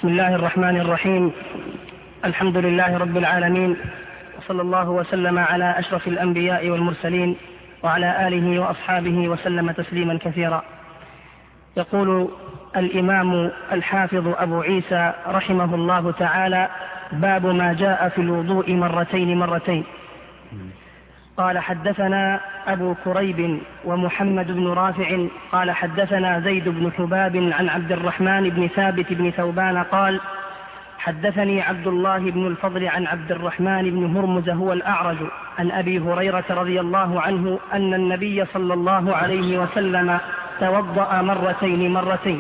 بسم الله الرحمن الرحيم. الحمد لله رب العالمين، وصلى الله وسلم على أشرف الأنبياء والمرسلين وعلى آله وأصحابه وسلم تسليما كثيرا. يقول الإمام الحافظ أبو عيسى رحمه الله تعالى: باب ما جاء في الوضوء مرتين. قال: حدثنا أبو كريب ومحمد بن رافع قال: حدثنا زيد بن حباب عن عبد الرحمن بن ثابت بن ثوبان قال: حدثني عبد الله بن الفضل عن عبد الرحمن بن هرمز هو الأعرج عن أبي هريرة رضي الله عنه أن النبي صلى الله عليه وسلم توضأ مرتين.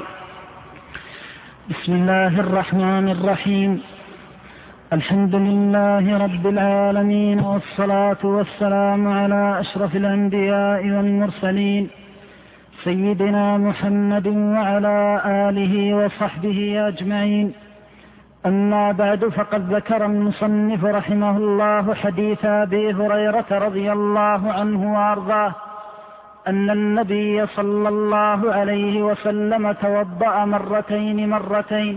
بسم الله الرحمن الرحيم. الحمد لله رب العالمين، والصلاة والسلام على أشرف الأنبياء والمرسلين سيدنا محمد وعلى آله وصحبه أجمعين. أما بعد، فقد ذكر المصنف رحمه الله حديث أبي هريرة رضي الله عنه وأرضاه أن النبي صلى الله عليه وسلم توضأ مرتين.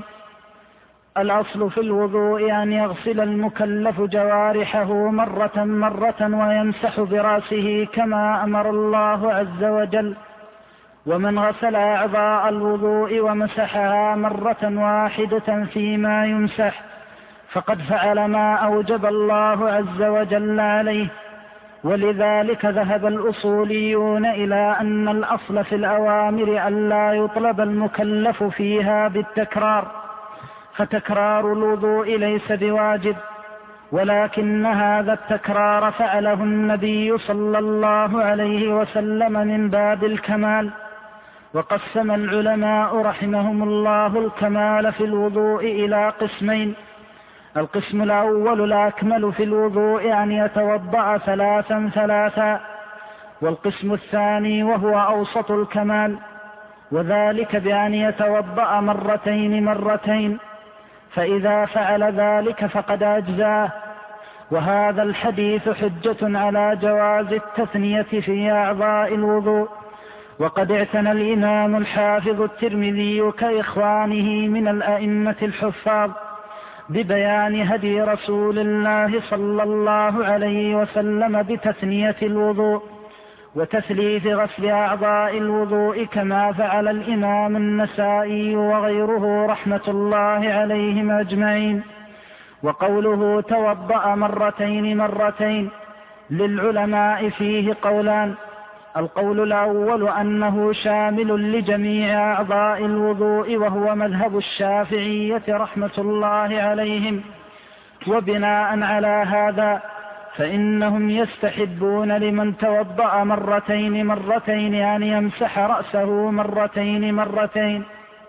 الأصل في الوضوء أن يغسل المكلف جوارحه مرة ويمسح برأسه كما أمر الله عز وجل. ومن غسل أعضاء الوضوء ومسحها مرة واحدة فيما يمسح فقد فعل ما أوجب الله عز وجل عليه. ولذلك ذهب الأصوليون إلى أن الأصل في الأوامر ألا يطلب المكلف فيها بالتكرار، فتكرار الوضوء ليس بواجب، ولكن هذا التكرار فعله النبي صلى الله عليه وسلم من باب الكمال. وقسم العلماء رحمهم الله الكمال في الوضوء إلى قسمين: القسم الأول الأكمل في الوضوء أن يتوضأ ثلاثا، والقسم الثاني وهو أوسط الكمال، وذلك بأن يتوضأ مرتين، فإذا فعل ذلك فقد أجزاه. وهذا الحديث حجة على جواز التثنية في أعضاء الوضوء. وقد اعتنى الإمام الحافظ الترمذي كإخوانه من الأئمة الحفاظ ببيان هدي رسول الله صلى الله عليه وسلم بتثنية الوضوء وتثليث غسل أعضاء الوضوء، كما فعل الإمام النسائي وغيره رحمة الله عليهم أجمعين. وقوله توضأ مرتين للعلماء فيه قولان: القول الأول أنه شامل لجميع أعضاء الوضوء، وهو مذهب الشافعية رحمة الله عليهم. وبناء على هذا فإنهم يستحبون لمن توضأ مرتين أن يمسح رأسه مرتين.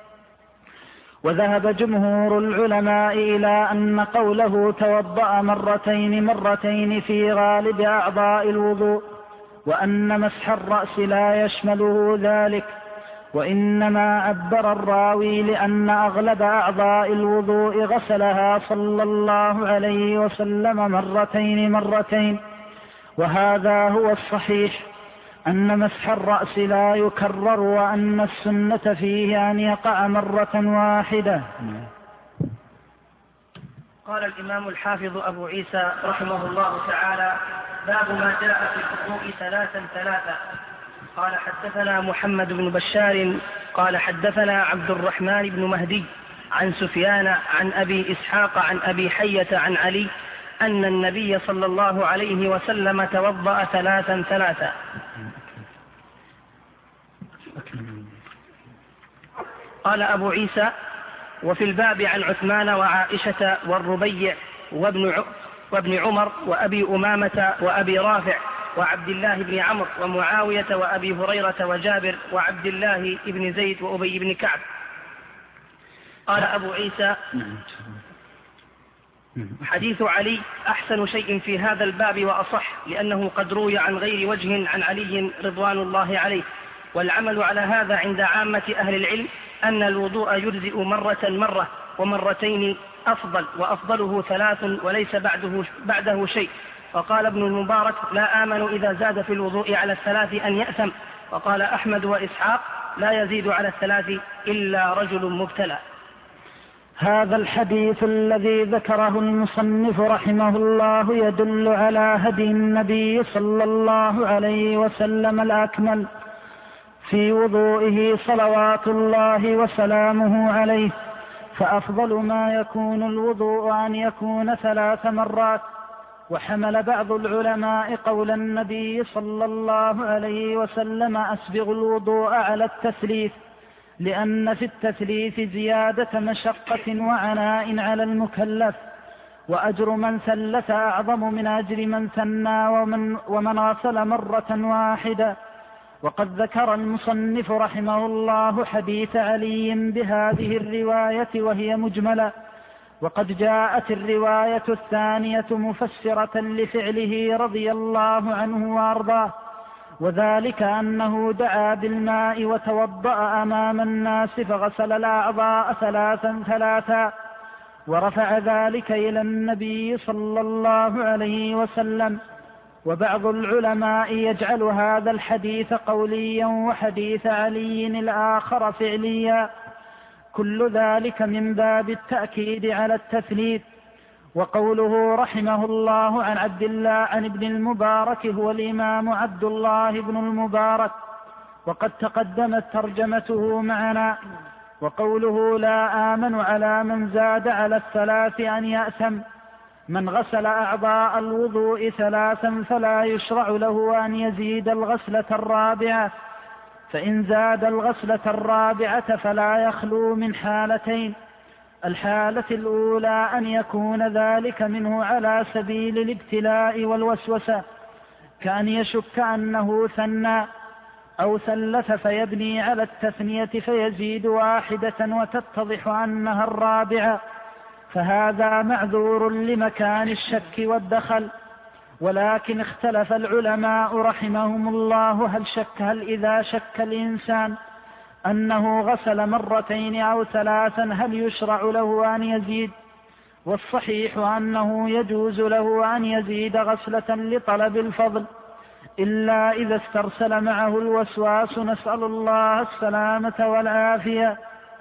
وذهب جمهور العلماء إلى أن قوله توضأ مرتين في غالب أعضاء الوضوء، وأن مسح الرأس لا يشمله ذلك، وإنما عبر الراوي لأن أغلب أعضاء الوضوء غسلها صلى الله عليه وسلم مرتين. وهذا هو الصحيح، أن مسح الرأس لا يكرر، وأن السنة فيه أن يقع مرة واحدة. قال الإمام الحافظ أبو عيسى رحمه الله تعالى: باب ما جاء في الوضوء ثلاثا. قال: حدثنا محمد بن بشار قال: حدثنا عبد الرحمن بن مهدي عن سفيان عن أبي إسحاق عن أبي حية عن علي أن النبي صلى الله عليه وسلم توضأ ثلاثا. قال أبو عيسى: وفي الباب عن عثمان وعائشة والربيع وابن عمر وأبي أمامة وأبي رافع وعبد الله بن عمرو ومعاوية وأبي هريرة وجابر وعبد الله بن زيد وأبي بن كعب. قال أبو عيسى: حديث علي أحسن شيء في هذا الباب وأصح، لأنه قد روي عن غير وجه عن علي رضوان الله عليه. والعمل على هذا عند عامة أهل العلم أن الوضوء يجزئ مرة ومرتين أفضل، وأفضله 3 وليس بعده شيء. وقال ابن المبارك: لا آمن إذا زاد في الوضوء على 3 أن يأثم. وقال أحمد وإسحاق: لا يزيد على 3 إلا رجل مبتلى. هذا الحديث الذي ذكره المصنف رحمه الله يدل على هدي النبي صلى الله عليه وسلم الأكمل في وضوئه صلوات الله وسلامه عليه، فأفضل ما يكون الوضوء أن يكون 3 مرات. وحمل بعض العلماء قول النبي صلى الله عليه وسلم أسبغ الوضوء على التثليث، لأن في التثليث زيادة مشقة وعناء على المكلف، وأجر من ثلث أعظم من أجر من ثنى ومن غسل مرة واحدة. وقد ذكر المصنف رحمه الله حديث علي بهذه الرواية وهي مجملة، وقد جاءت الرواية الثانية مفسرة لفعله رضي الله عنه وأرضاه، وذلك أنه دعا بالماء وتوضأ أمام الناس فغسل الأعضاء 3 ورفع ذلك إلى النبي صلى الله عليه وسلم. وبعض العلماء يجعل هذا الحديث قوليا وحديث علي الآخر فعليا، كل ذلك من باب التأكيد على التثليث. وقوله رحمه الله عن ابن المبارك هو الإمام عبد الله بن المبارك، وقد تقدمت ترجمته معنا. وقوله لا آمن على من زاد على 3 أن يأثم، من غسل أعضاء الوضوء 3 فلا يشرع له أن يزيد الغسلة 4، فإن زاد الغسلة 4 فلا يخلو من حالتين: الحالة الأولى أن يكون ذلك منه على سبيل الابتلاء والوسوسة، كأن يشك أنه ثنى أو ثلث فيبني على التثنية فيزيد 1 وتتضح أنها 4، فهذا معذور لمكان الشك والدخل. ولكن اختلف العلماء رحمهم الله هل إذا شك الإنسان أنه غسل 2 أو 3 هل يشرع له أن يزيد؟ والصحيح أنه يجوز له أن يزيد غسلة لطلب الفضل، إلا إذا استرسل معه الوسواس، نسأل الله السلامة والعافية.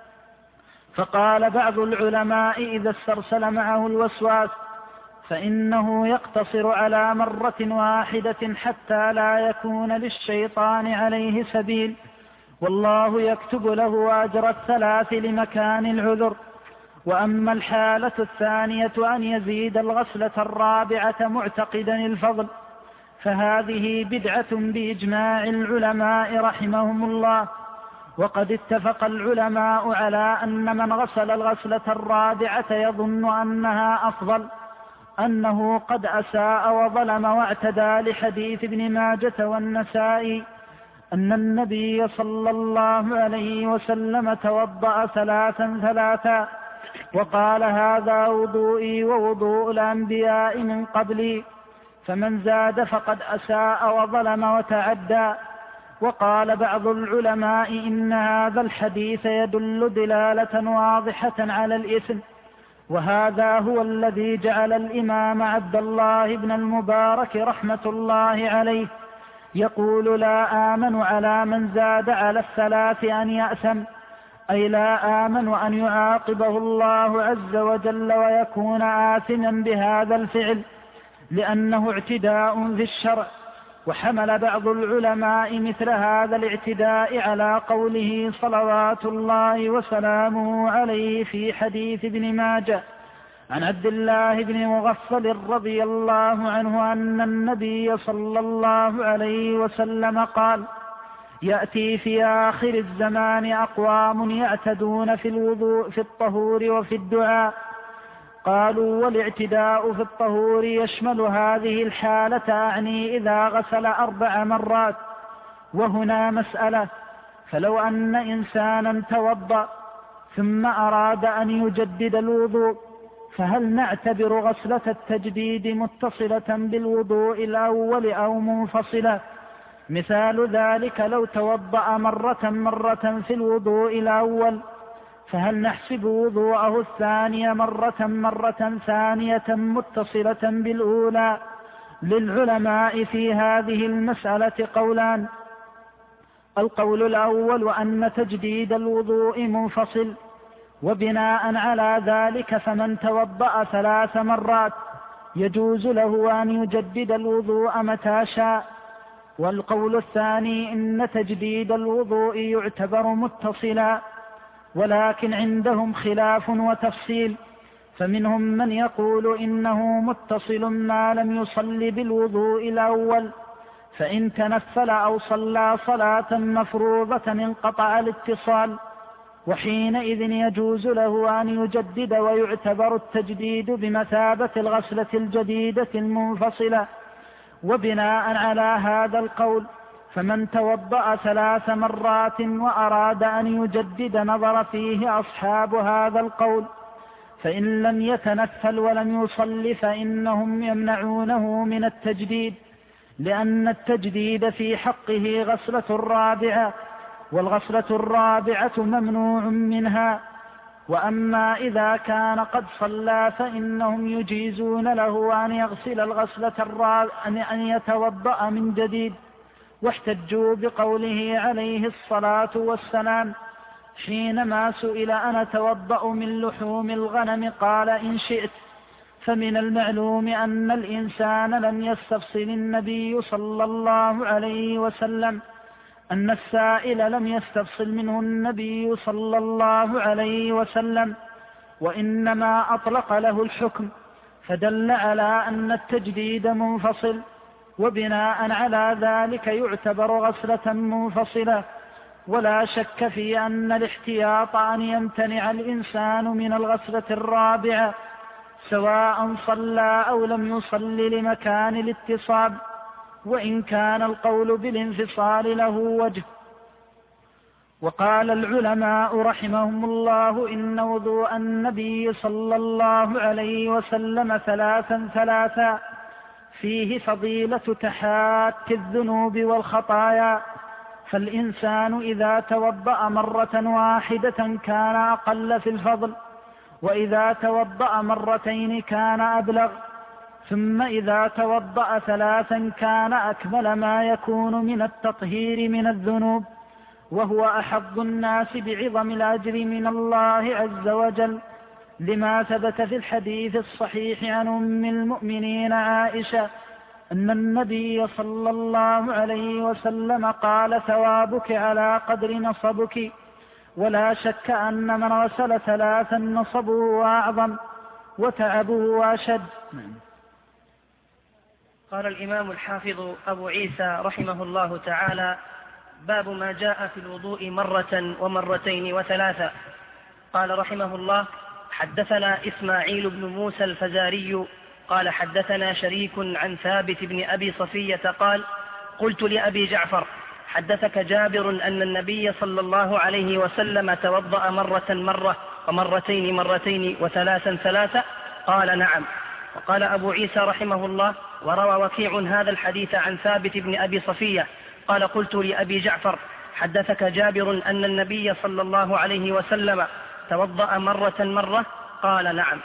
فقال بعض العلماء إذا استرسل معه الوسواس فإنه يقتصر على 1 حتى لا يكون للشيطان عليه سبيل، والله يكتب له أجر 3 لمكان العذر. وأما الحالة الثانية أن يزيد الغسلة 4 معتقدا الفضل، فهذه بدعة بإجماع العلماء رحمهم الله. وقد اتفق العلماء على أن من غسل الغسلة 4 يظن أنها أفضل أنه قد أساء وظلم واعتدى، لحديث ابن ماجة والنسائي أن النبي صلى الله عليه وسلم توضأ 3 وقال هذا وضوئي ووضوء الأنبياء من قبلي، فمن زاد فقد أساء وظلم وتعدى. وقال بعض العلماء إن هذا الحديث يدل دلالة واضحة على الإثم، وهذا هو الذي جعل الإمام عبد الله بن المبارك رحمة الله عليه يقول لا آمن على من زاد على 3 أن يأثم، أي لا آمن أن يعاقبه الله عز وجل ويكون آثما بهذا الفعل، لأنه اعتداء في الشرع. وحمل بعض العلماء مثل هذا الاعتداء على قوله صلوات الله وسلامه عليه في حديث ابن ماجه عن عبد الله بن مغفل رضي الله عنه أن النبي صلى الله عليه وسلم قال يأتي في آخر الزمان أقوام يعتدون في الوضوء في الطهور وفي الدعاء. قالوا والاعتداء في الطهور يشمل هذه الحالة، أعني إذا غسل 4 مرات. وهنا مسألة: فلو أن إنسانا توضأ ثم أراد أن يجدد الوضوء، فهل نعتبر غسلة التجديد متصلة بالوضوء الأول أو منفصلة؟ مثال ذلك لو توضأ مرة في الوضوء الأول، فهل نحسب وضوءه الثاني مرة ثانية متصلة بالأولى؟ للعلماء في هذه المسألة قولان: القول الأول أن تجديد الوضوء منفصل، وبناء على ذلك فمن توضأ 3 مرات يجوز له أن يجدد الوضوء متى شاء. والقول الثاني إن تجديد الوضوء يعتبر متصلا، ولكن عندهم خلاف وتفصيل، فمنهم من يقول إنه متصل ما لم يصل بالوضوء الأول، فإن تنفل أو صلى صلاة مفروضة انقطع الاتصال، وحينئذ يجوز له أن يجدد، ويعتبر التجديد بمثابة الغسلة الجديدة المنفصلة. وبناء على هذا القول فمن توضأ 3 مرات وأراد أن يجدد نظر فيه أصحاب هذا القول، فإن لم يتنفل ولم يصل فإنهم يمنعونه من التجديد، لأن التجديد في حقه غسلة رابعة، والغسلة الرابعة ممنوع منها. وأما إذا كان قد صلى فإنهم يجيزون له أن يغسل الغسلة الرابعة، أن يتوضأ من جديد. واحتجوا بقوله عليه الصلاة والسلام حينما سئل أنا أتوضأ من لحوم الغنم قال إن شئت. فمن المعلوم أن الإنسان لم يستفصل النبي صلى الله عليه وسلم، أن السائل لم يستفصل منه النبي صلى الله عليه وسلم، وإنما أطلق له الحكم، فدل على أن التجديد منفصل، وبناء على ذلك يعتبر غسلة منفصلة. ولا شك في أن الاحتياط أن يمتنع الإنسان من الغسلة الرابعة سواء صلى أو لم يصل لمكان الاتصال، وإن كان القول بالانفصال له وجه. وقال العلماء رحمهم الله إن وضوء النبي صلى الله عليه وسلم 3 فيه فضيلة تحات الذنوب والخطايا، فالإنسان إذا توضأ مرة واحدة كان أقل في الفضل، وإذا توضأ مرتين كان أبلغ، ثم إذا توضأ 3 كان أكمل ما يكون من التطهير من الذنوب، وهو أحظ الناس بعظم الأجر من الله عز وجل، لما ثبت في الحديث الصحيح عن أم المؤمنين عائشة أن النبي صلى الله عليه وسلم قال ثوابك على قدر نصبك. ولا شك أن من غسل 3 نصبه أعظم وتعبه أشد. قال الإمام الحافظ أبو عيسى رحمه الله تعالى: باب ما جاء في الوضوء 1 و2 و3. قال رحمه الله: حدثنا إسماعيل بن موسى الفزاري قال حدثنا شريك عن ثابت بن أبي صفية قال: قلت لأبي جعفر: حدثك جابر أن النبي صلى الله عليه وسلم توضأ 1 ومرتين 2 و3 3؟ قال: نعم. وقال أبو عيسى رحمه الله: وروى وكيع هذا الحديث عن ثابت بن أبي صفية قال: قلت لأبي جعفر: حدثك جابر أن النبي صلى الله عليه وسلم توضأ 1 قال: نعم.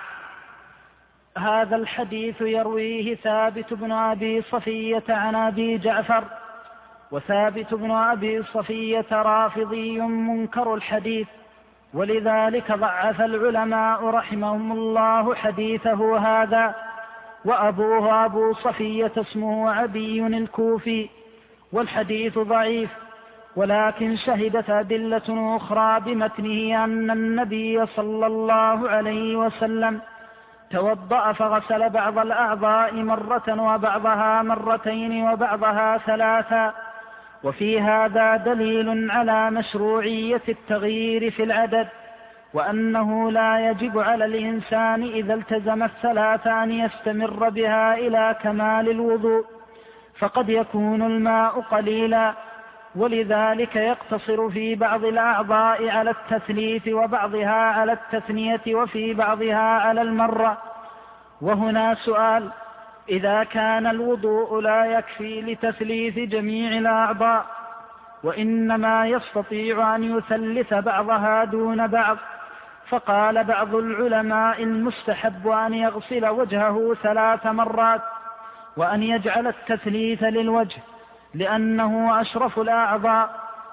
هذا الحديث يرويه ثابت بن أبي صفية عن أبي جعفر، وثابت بن أبي صفية رافضي منكر الحديث، ولذلك ضعف العلماء رحمهم الله حديثه هذا. وأبوه أبو صفية اسمه عدي الكوفي، والحديث ضعيف، ولكن شهدت أدلة أخرى بمتنه أن النبي صلى الله عليه وسلم توضأ فغسل بعض الأعضاء 1 وبعضها 2 وبعضها 3. وفي هذا دليل على مشروعية التغيير في العدد، وأنه لا يجب على الإنسان إذا التزم 3 أن يستمر بها إلى كمال الوضوء، فقد يكون الماء قليلا، ولذلك يقتصر في بعض الأعضاء على التثليث وبعضها على التثنية وفي بعضها على 1. وهنا سؤال: إذا كان الوضوء لا يكفي لتثليث جميع الأعضاء وإنما يستطيع أن يثلث بعضها دون بعض، فقال بعض العلماء المستحب أن يغسل وجهه 3 مرات وأن يجعل التثليث للوجه لأنه أشرف الأعضاء،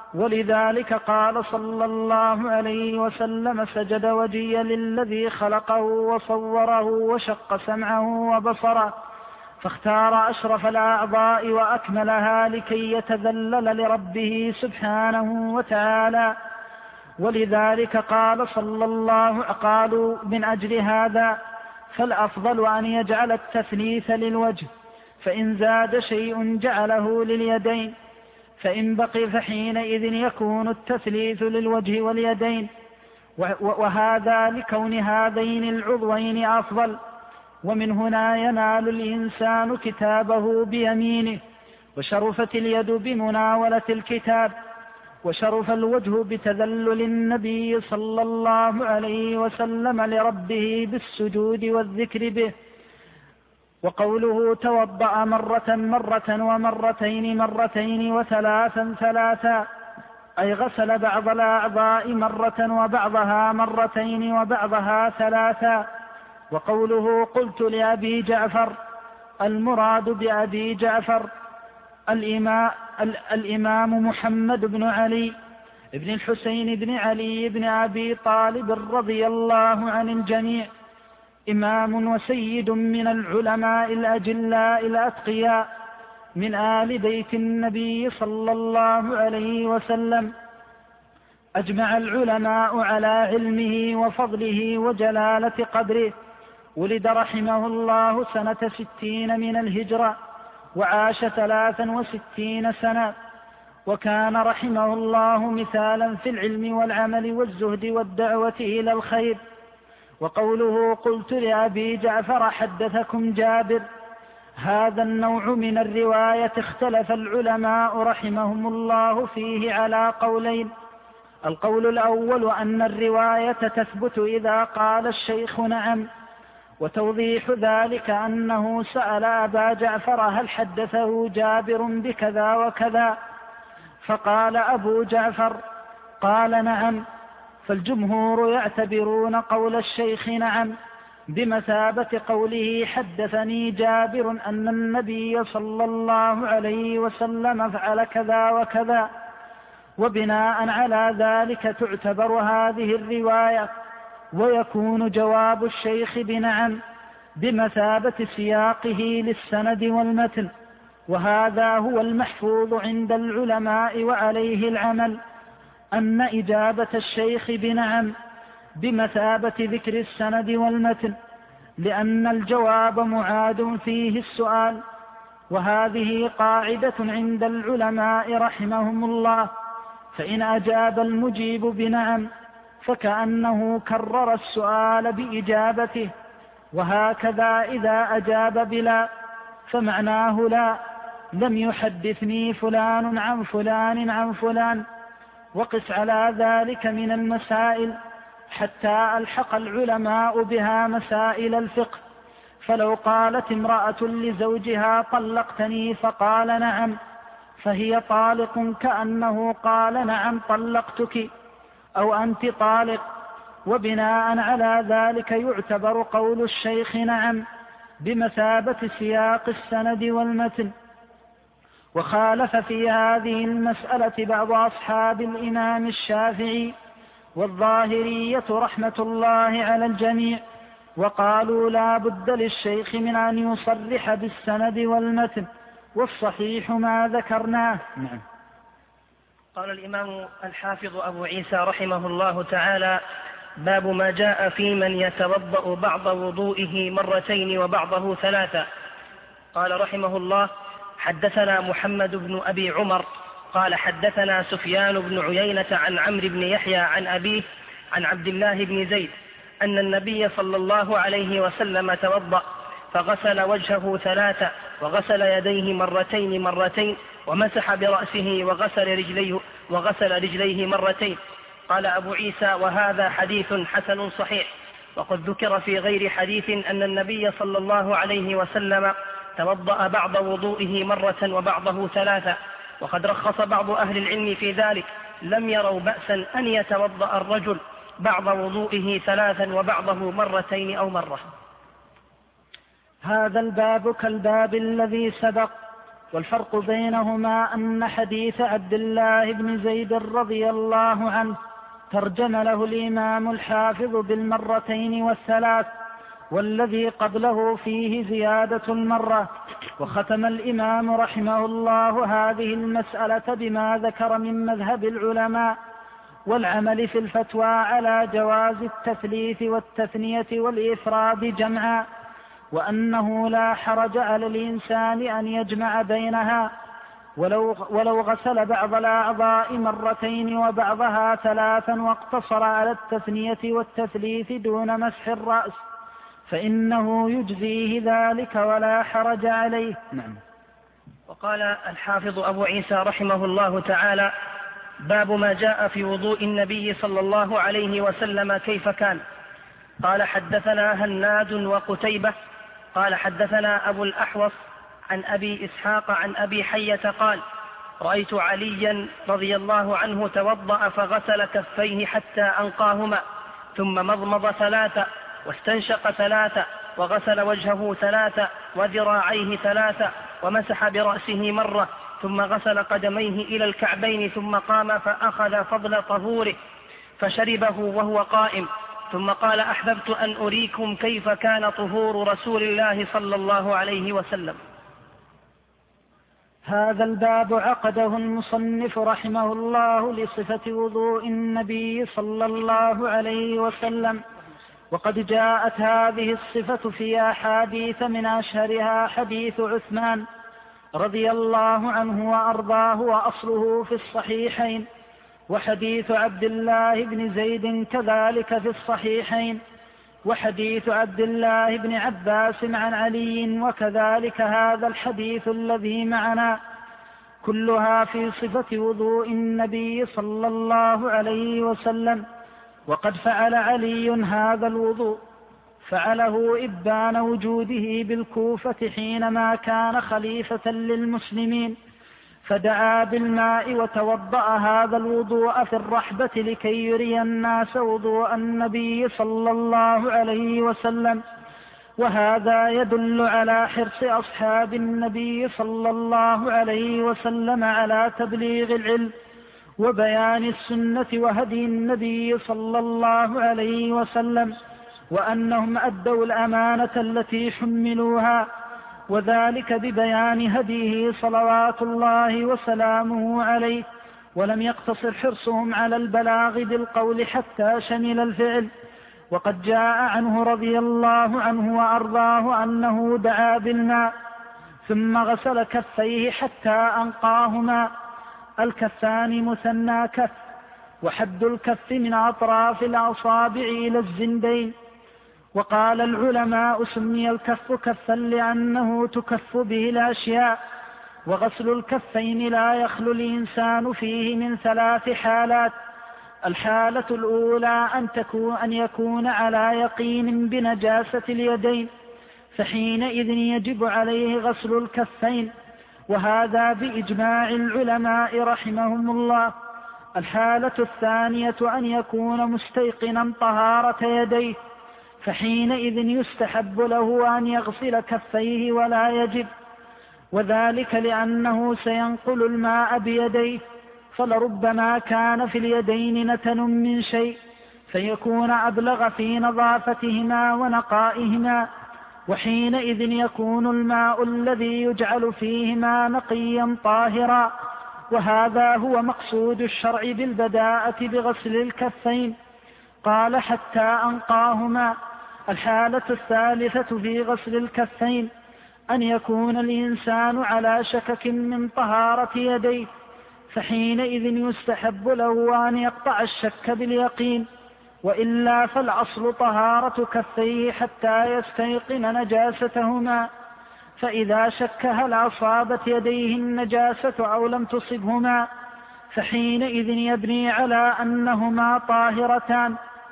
ولذلك قال صلى الله عليه وسلم: سجد وجهي للذي خلقه وصوره وشق سمعه وبصره، فاختار أشرف الأعضاء وأكملها لكي يتذلل لربه سبحانه وتعالى. ولذلك قال صلى الله قالوا من أجل هذا فالأفضل أن يجعل التثليث للوجه، فإن زاد شيء جعله لليدين، فإن بقي فحينئذ يكون التثليث للوجه واليدين، وهذا لكون هذين العضوين أفضل. ومن هنا ينال الإنسان كتابه بيمينه، وشرفت اليد بمناولة الكتاب، وشرف الوجه بتذلل النبي صلى الله عليه وسلم لربه بالسجود والذكر به. وقوله توضأ مرة ومرتين مرتين وثلاثا ثلاثا، أي غسل بعض الأعضاء مرة وبعضها مرتين وبعضها ثلاثا. وقوله قلت لأبي جعفر، المراد بأبي جعفر الإمام محمد بن علي بن الحسين بن علي بن أبي طالب رضي الله عن الجميع، إمام وسيد من العلماء الأجلاء الأتقياء من آل بيت النبي صلى الله عليه وسلم. أجمع العلماء على علمه وفضله وجلالة قدره. ولد رحمه الله سنة 60 من الهجرة، وعاش 63 سنة، وكان رحمه الله مثالا في العلم والعمل والزهد والدعوة إلى الخير. وقوله قلت لأبي جعفر حدثكم جابر، هذا النوع من الرواية اختلف العلماء رحمهم الله فيه على قولين. القول الأول أن الرواية تثبت إذا قال الشيخ نعم، وتوضيح ذلك أنه سأل أبا جعفر هل حدثه جابر بكذا وكذا، فقال أبو جعفر قال نعم، فالجمهور يعتبرون قول الشيخ نعم بمثابة قوله حدثني جابر أن النبي صلى الله عليه وسلم فعل كذا وكذا، وبناء على ذلك تعتبر هذه الرواية، ويكون جواب الشيخ بنعم بمثابة سياقه للسند والمتن. وهذا هو المحفوظ عند العلماء وعليه العمل، أن إجابة الشيخ بنعم بمثابة ذكر السند والمتن، لأن الجواب معاد فيه السؤال. وهذه قاعدة عند العلماء رحمهم الله، فإن أجاب المجيب بنعم فكأنه كرر السؤال بإجابته، وهكذا إذا أجاب بلا فمعناه لا، لم يحدثني فلان عن فلان عن فلان. وقس على ذلك من المسائل حتى ألحق العلماء بها مسائل الفقه. فلو قالت امرأة لزوجها طلقتني فقال نعم، فهي طالق كأنه قال نعم طلقتك، أو أنت طالق. وبناء على ذلك يعتبر قول الشيخ نعم بمثابة سياق السند والمتن. وخالف في هذه المسألة بعض أصحاب الإمام الشافعي والظاهرية رحمة الله على الجميع، وقالوا لا بد للشيخ من أن يصرح بالسند والمتن، والصحيح ما ذكرناه. نعم. قال الإمام الحافظ أبو عيسى رحمه الله تعالى: باب ما جاء في من يتوضأ بعض وضوئه مرتين وبعضه ثلاثا. قال رحمه الله: حدثنا محمد بن أبي عمر قال حدثنا سفيان بن عيينة عن عمرو بن يحيى عن أبيه عن عبد الله بن زيد أن النبي صلى الله عليه وسلم توضأ فغسل وجهه ثلاثا، وغسل يديه مرتين ومسح برأسه وغسل رجليه مرتين. قال أبو عيسى: وهذا حديث حسن صحيح. وقد ذكر في غير حديث أن النبي صلى الله عليه وسلم توضأ بعض وضوئه مرة وبعضه ثلاثا، وقد رخص بعض أهل العلم في ذلك، لم يروا بأسا أن يتوضأ الرجل بعض وضوئه ثلاثا وبعضه مرتين أو مرة. هذا الباب كالباب الذي سبق، والفرق بينهما أن حديث عبد الله بن زيد رضي الله عنه ترجم له الإمام الحافظ بالمرتين والثلاث، والذي قبله فيه زيادة المرة. وختم الإمام رحمه الله هذه المسألة بما ذكر من مذهب العلماء والعمل في الفتوى على جواز التثليث والتثنية والإفراد جمعا، وأنه لا حرج على الإنسان أن يجمع بينها ولو غسل بعض الأعضاء مرتين وبعضها ثلاثا واقتصر على التثنية والتثليث دون مسح الرأس فإنه يجزيه ذلك ولا حرج عليه. نعم. وقال الحافظ أبو عيسى رحمه الله تعالى: باب ما جاء في وضوء النبي صلى الله عليه وسلم كيف كان. قال: حدثنا هناد وقتيبة قال: حدثنا أبو الأحوص عن أبي إسحاق عن أبي حية قال: رأيت عليا رضي الله عنه توضأ فغسل كفيه حتى أنقاهما، ثم مضمض ثلاثة واستنشق ثلاثة وغسل وجهه ثلاثة وذراعيه ثلاثة ومسح برأسه مرة، ثم غسل قدميه إلى الكعبين، ثم قام فأخذ فضل طهوره فشربه وهو قائم، ثم قال: أحببت أن أريكم كيف كان طهور رسول الله صلى الله عليه وسلم. هذا الباب عقده المصنف رحمه الله لصفة وضوء النبي صلى الله عليه وسلم، وقد جاءت هذه الصفة في أحاديث من أشهرها حديث عثمان رضي الله عنه وأرضاه وأصله في الصحيحين، وحديث عبد الله بن زيد كذلك في الصحيحين، وحديث عبد الله بن عباس عن علي وكذلك هذا الحديث الذي معنا، كلها في صفة وضوء النبي صلى الله عليه وسلم. وقد فعل علي هذا الوضوء، فعله إبان وجوده بالكوفة حينما كان خليفة للمسلمين، فدعا بالماء وتوضأ هذا الوضوء في الرحبة لكي يري الناس وضوء النبي صلى الله عليه وسلم. وهذا يدل على حرص أصحاب النبي صلى الله عليه وسلم على تبليغ العلم وبيان السنة وهدي النبي صلى الله عليه وسلم، وأنهم أدوا الأمانة التي حملوها، وذلك ببيان هديه صلوات الله وسلامه عليه، ولم يقتصر حرصهم على البلاغ بالقول حتى شمل الفعل. وقد جاء عنه رضي الله عنه وأرضاه أنه دعا بالماء ثم غسل كفيه حتى أنقاهما. الكفان مثنى كف، وحد الكف من أطراف الأصابع إلى الزندين. وقال العلماء: سمي الكف كفا لأنه تكف به الأشياء. وغسل الكفين لا يخلو الإنسان فيه من ثلاث حالات: الحالة الأولى أن يكون على يقين بنجاسة اليدين، فحينئذ يجب عليه غسل الكفين، وهذا بإجماع العلماء رحمهم الله. الحالة الثانية أن يكون مستيقنا طهارة يديه، فحينئذ يستحب له أن يغسل كفيه ولا يجب، وذلك لأنه سينقل الماء بيديه، فلربما كان في اليدين نتن من شيء فيكون أبلغ في نظافتهما ونقائهما، وحينئذ يكون الماء الذي يجعل فيهما نقيا طاهرا. وهذا هو مقصود الشرع بالبداءة بغسل الكفين. قال: حتى أنقاهما. الحالة الثالثة في غسل الكفين أن يكون الإنسان على شكك من طهارة يديه، فحينئذ يستحب له أن يقطع الشك باليقين، وإلا فالأصل طهارة كفيه حتى يستيقن نجاستهما، فإذا شك هل أصابت يديه النجاسة أو لم تصبهما فحينئذ يبني على أنهما طاهرتان،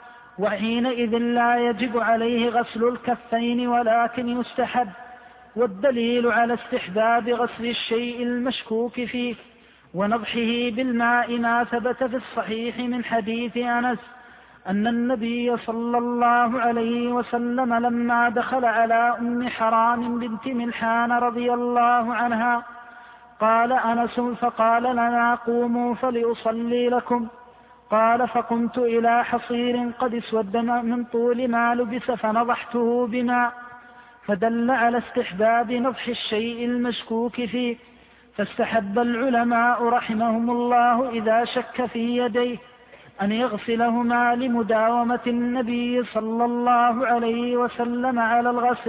وحينئذ لا يجب عليه غسل الكفين ولكن يستحب. والدليل على استحباب غسل الشيء المشكوك فيه ونضحه بالماء ما ثبت في الصحيح من حديث أنس أن النبي صلى الله عليه وسلم لما دخل على أم حرام بنت ملحان رضي الله عنها قال أنس: فقال لنا: قوموا فلأصلي لكم. قال: فقمت إلى حصير قد اسود من طول ما لبس فنضحته بماء، فدل على استحباب نضح الشيء المشكوك فيه، فاستحب العلماء رحمهم الله إذا شك في يديه أن يغسلهما لمداومة النبي صلى الله عليه وسلم على الغسل.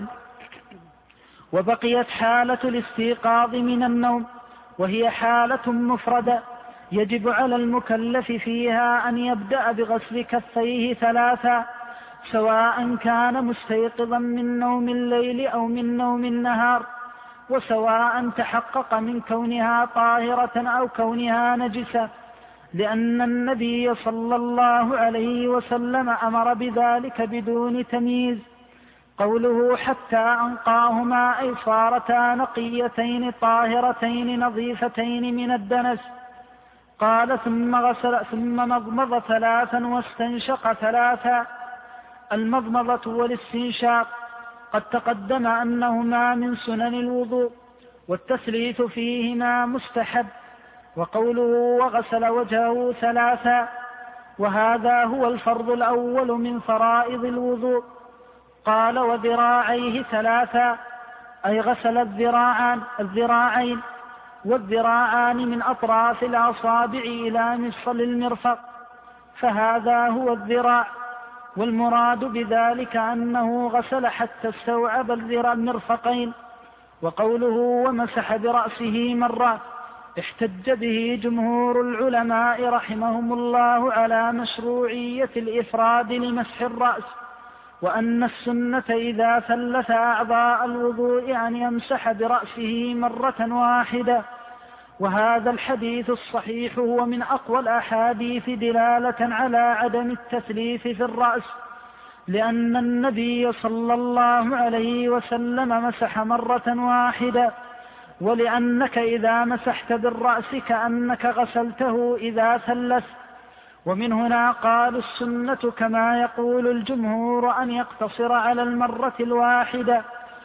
وبقيت حالة الاستيقاظ من النوم، وهي حالة مفردة يجب على المكلف فيها أن يبدأ بغسل كفيه 3، سواء كان مستيقظا من نوم الليل أو من نوم النهار، وسواء تحقق من كونها طاهرة أو كونها نجسة، لأن النبي صلى الله عليه وسلم أمر بذلك بدون تمييز. قوله حتى أنقاهما أي صارتا نقيتين طاهرتين نظيفتين من الدنس. قال: ثم غسل ثم مضمض 3 واستنشق 3. المضمضة والاستنشاق قد تقدم أنهما من سنن الوضوء، والتثليث فيهما مستحب. وقوله وغسل وجهه 3، وهذا هو الفرض الأول من فرائض الوضوء. قال: وذراعيه 3 أي غسل الذراعين، والذراعان من أطراف الأصابع إلى مفصل المرفق، فهذا هو الذراع. والمراد بذلك أنه غسل حتى استوعب المرفقين. وقوله ومسح برأسه مرة احتج به جمهور العلماء رحمهم الله على مشروعية الإفراد لمسح الرأس، وأن السنة إذا ثلث أعضاء الوضوء أن يمسح برأسه مرة واحدة. وهذا الحديث الصحيح هو من أقوى الأحاديث دلالة على عدم التثليث في الرأس، لأن النبي صلى الله عليه وسلم مسح مرة واحدة، ولأنك إذا مسحت بالرأس كأنك غسلته إذا ثلث. ومن هنا قال السنة كما يقول الجمهور أن يقتصر على المرة الواحدة.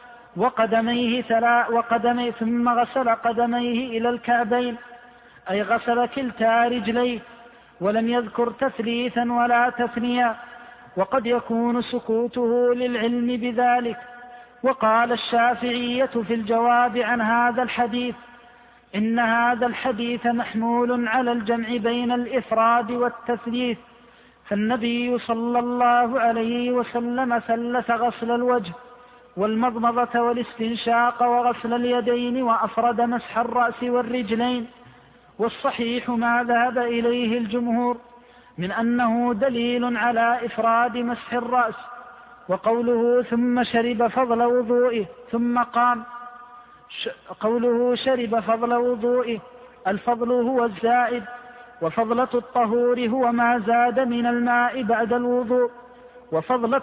وقدميه ثم غسل قدميه إلى الكعبين أي غسل كلتا رجليه، ولم يذكر تثليثا ولا تثنيا، وقد يكون سكوته للعلم بذلك. وقال الشافعية في الجواب عن هذا الحديث: إن هذا الحديث محمول على الجمع بين الإفراد والتثليث، فالنبي صلى الله عليه وسلم ثلث غسل الوجه والمضمضة والاستنشاق وغسل اليدين، وأفرد مسح الرأس والرجلين. والصحيح ما ذهب إليه الجمهور من أنه دليل على إفراد مسح الرأس. وقوله ثم شرب فضل وضوئه ثم قام، قوله شرب فضل وضوئه، الفضل هو الزائد، وفضلة الطهور هو ما زاد من الماء بعد الوضوء. وفضلة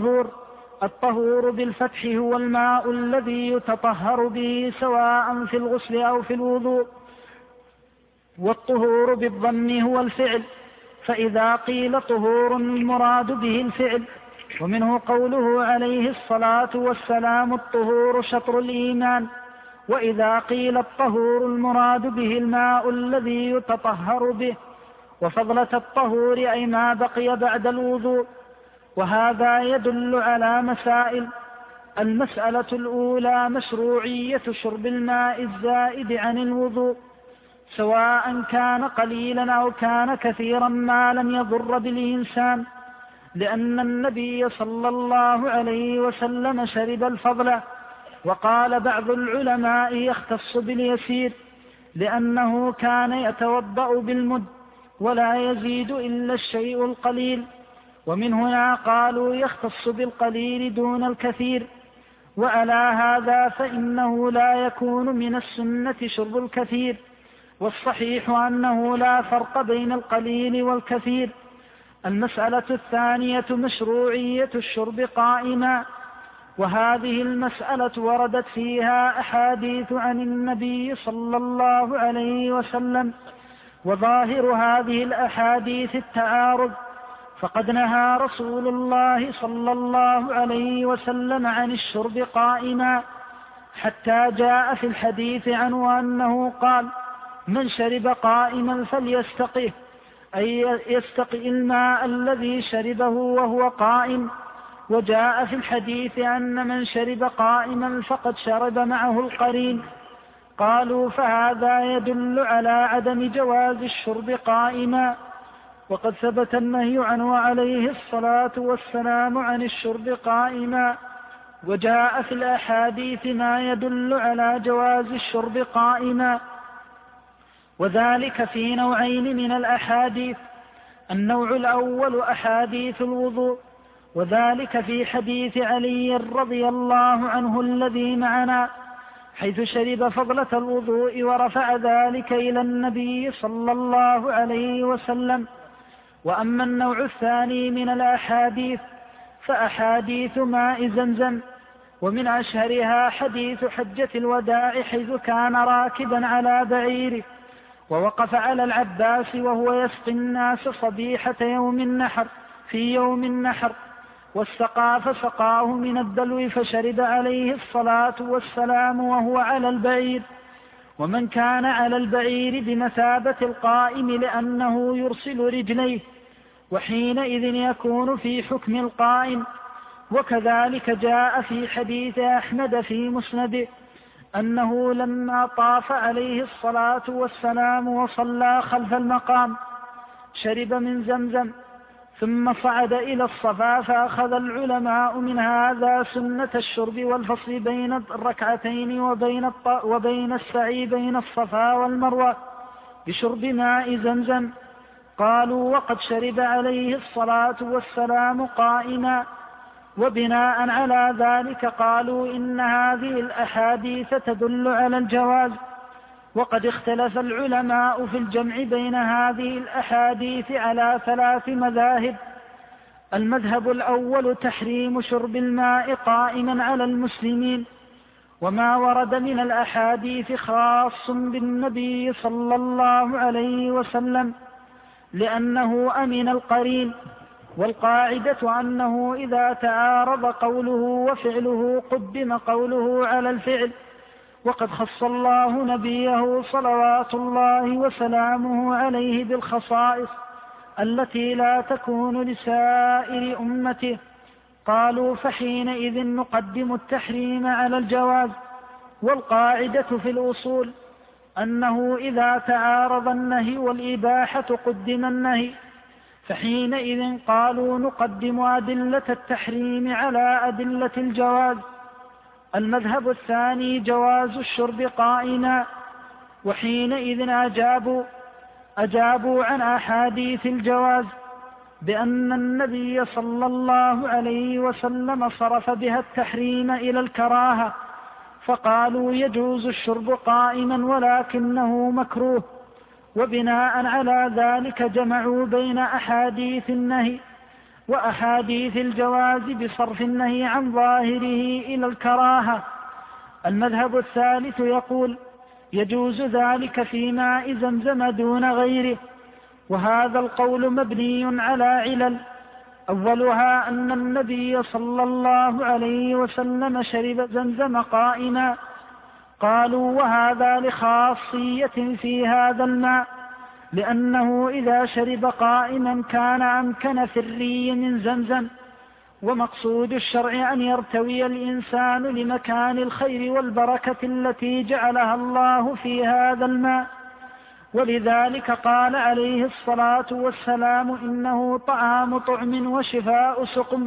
الطهور بالفتح هو الماء الذي يتطهر به سواء في الغسل أو في الوضوء. والطهور بالضم هو الفعل، فإذا قيل طهور المراد به الفعل. ومنه قوله عليه الصلاة والسلام: الطهور شطر الإيمان. وإذا قيل الطهور المراد به الماء الذي يتطهر به. وفضلة الطهور أي ما بقي بعد الوضوء. وهذا يدل على مسائل: المسألة الأولى مشروعية شرب الماء الزائد عن الوضوء، سواء كان قليلا أو كان كثيرا ما لم يضر بالإنسان، لأن النبي صلى الله عليه وسلم شرب الفضل. وقال بعض العلماء يختص باليسير، لأنه كان يتوضأ بالمد ولا يزيد إلا الشيء القليل. ومن هنا قالوا يختص بالقليل دون الكثير. وعلى هذا فإنه لا يكون من السنة شرب الكثير، والصحيح أنه لا فرق بين القليل والكثير. المسألة الثانية مشروعية الشرب قائما، وهذه المسألة وردت فيها أحاديث عن النبي صلى الله عليه وسلم، وظاهر هذه الأحاديث التعارض، فقد نهى رسول الله صلى الله عليه وسلم عن الشرب قائما، حتى جاء في الحديث عنه أنه قال: من شرب قائما فليستقيه، أي يستقي الماء الذي شربه وهو قائم. وجاء في الحديث أن من شرب قائما فقد شرب معه القرين. قالوا: فهذا يدل على عدم جواز الشرب قائما، وقد ثبت النهي عنه عليه الصلاة والسلام عن الشرب قائما. وجاء في الأحاديث ما يدل على جواز الشرب قائما، وذلك في نوعين من الأحاديث. النوع الأول أحاديث الوضوء، وذلك في حديث علي رضي الله عنه الذي معنا، حيث شرب فضلة الوضوء ورفع ذلك إلى النبي صلى الله عليه وسلم. وأما النوع الثاني من الأحاديث فأحاديث ماء زمزم، ومن أشهرها حديث حجة الوداع، حيث كان راكبا على بعيره ووقف على العباس وهو يسقي الناس صبيحة يوم النحر في يوم النحر، واستقى فسقاه من الدلو فشرب عليه الصلاة والسلام وهو على البعير. ومن كان على البعير بمثابة القائم لأنه يرسل رجليه، وحينئذ يكون في حكم القائم. وكذلك جاء في حديث أحمد في مسنده أنه لما طاف عليه الصلاة والسلام وصلى خلف المقام شرب من زمزم، ثم صعد إلى الصفا، فأخذ العلماء من هذا سنة الشرب والفصل بين الركعتين وبين السعي بين الصفا والمروة بشرب ماء زمزم. قالوا: وقد شرب عليه الصلاة والسلام قائما. وبناء على ذلك قالوا إن هذه الأحاديث تدل على الجواز. وقد اختلف العلماء في الجمع بين هذه الأحاديث على 3 مذاهب. المذهب الأول تحريم شرب الماء قائما على المسلمين، وما ورد من الأحاديث خاص بالنبي صلى الله عليه وسلم لأنه أمن القرين. والقاعدة أنه إذا تعارض قوله وفعله قدم قوله على الفعل. وقد خص الله نبيه صلوات الله وسلامه عليه بالخصائص التي لا تكون لسائر أمته. قالوا: فحينئذ نقدم التحريم على الجواز. والقاعدة في الأصول أنه إذا تعارض النهي والإباحة قدم النهي، فحينئذ قالوا نقدم أدلة التحريم على أدلة الجواز. المذهب الثاني جواز الشرب قائما، وحينئذ أجابوا عن أحاديث الجواز بأن النبي صلى الله عليه وسلم صرف بها التحريم إلى الكراهة، فقالوا يجوز الشرب قائما ولكنه مكروه. وبناء على ذلك جمعوا بين أحاديث النهي وأحاديث الجواز بصرف النهي عن ظاهره إلى الكراهة. المذهب الثالث يقول يجوز ذلك في ماء زمزم دون غيره، وهذا القول مبني على علل. أولها أن النبي صلى الله عليه وسلم شرب زمزم قائما. قالوا: وهذا لخاصية في هذا الماء، لأنه إذا شرب قائما كان أمكن في الري من زمزم. ومقصود الشرع أن يرتوي الإنسان لمكان الخير والبركة التي جعلها الله في هذا الماء. ولذلك قال عليه الصلاة والسلام: إنه طعام طعم وشفاء سقم.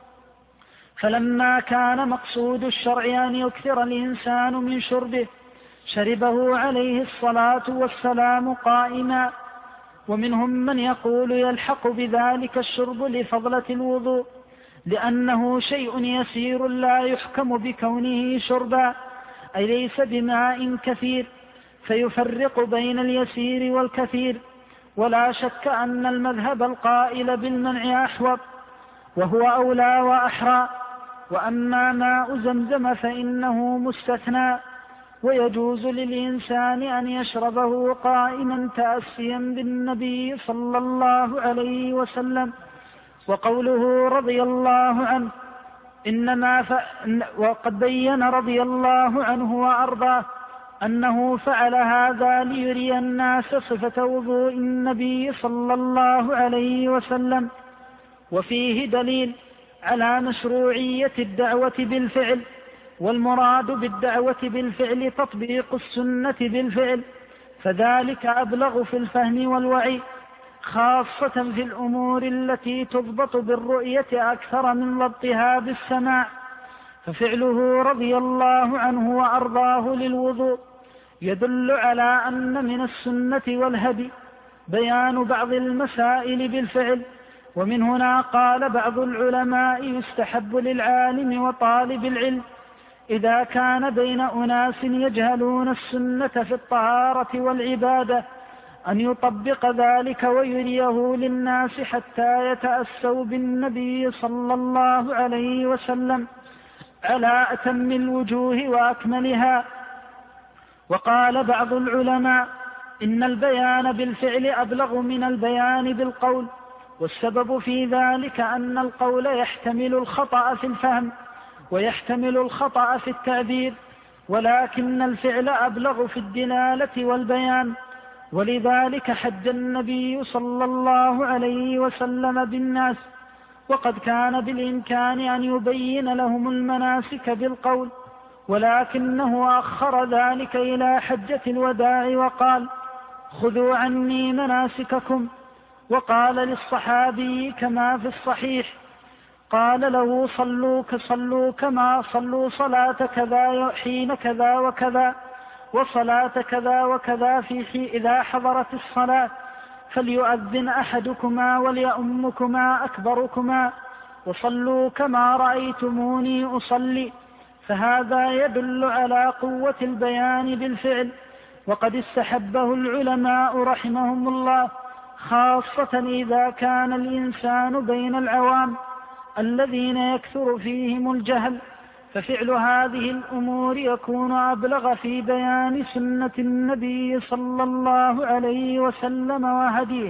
فلما كان مقصود الشرع أن يكثر الإنسان من شربه شربه عليه الصلاة والسلام قائما. ومنهم من يقول يلحق بذلك الشرب لفضلة الوضوء، لأنه شيء يسير لا يحكم بكونه شربا، أي ليس بماء كثير، فيفرق بين اليسير والكثير. ولا شك أن المذهب القائل بالمنع أحوط، وهو أولى وأحرى. وأما ماء زمزم فإنه مستثنى، ويجوز للإنسان أن يشربه قائما تأسيا بالنبي صلى الله عليه وسلم. وقوله رضي الله عنه: وقد بين رضي الله عنه وأرضاه أنه فعل هذا ليري الناس صفة وضوء النبي صلى الله عليه وسلم. وفيه دليل على مشروعية الدعوة بالفعل، والمراد بالدعوة بالفعل تطبيق السنة بالفعل، فذلك أبلغ في الفهم والوعي، خاصة في الأمور التي تضبط بالرؤية أكثر من ضبطها بالسماع. ففعله رضي الله عنه وأرضاه للوضوء يدل على أن من السنة والهدي بيان بعض المسائل بالفعل. ومن هنا قال بعض العلماء يستحب للعالم وطالب العلم إذا كان بين أناس يجهلون السنة في الطهارة والعبادة أن يطبق ذلك ويريه للناس حتى يتأسوا بالنبي صلى الله عليه وسلم على أتم الوجوه وأكملها. وقال بعض العلماء إن البيان بالفعل أبلغ من البيان بالقول، والسبب في ذلك أن القول يحتمل الخطأ في الفهم ويحتمل الخطأ في التعبير، ولكن الفعل أبلغ في الدلالة والبيان. ولذلك حج النبي صلى الله عليه وسلم بالناس، وقد كان بالإمكان أن يبين لهم المناسك بالقول، ولكنه أخر ذلك إلى حجة الوداع وقال: خذوا عني مناسككم. وقال للصحابي كما في الصحيح، قال له: صلوا كما صلوا صلاة كذا حين كذا وكذا، وصلاة كذا وكذا إذا حضرت الصلاة، فليؤذن أحدكما وليؤمكما أكبركما، وصلوا كما رأيتموني أصلي. فهذا يدل على قوة البيان بالفعل، وقد استحبه العلماء رحمهم الله، خاصة إذا كان الإنسان بين العوام الذين يكثر فيهم الجهل، ففعل هذه الأمور يكون أبلغ في بيان سنة النبي صلى الله عليه وسلم وهديه.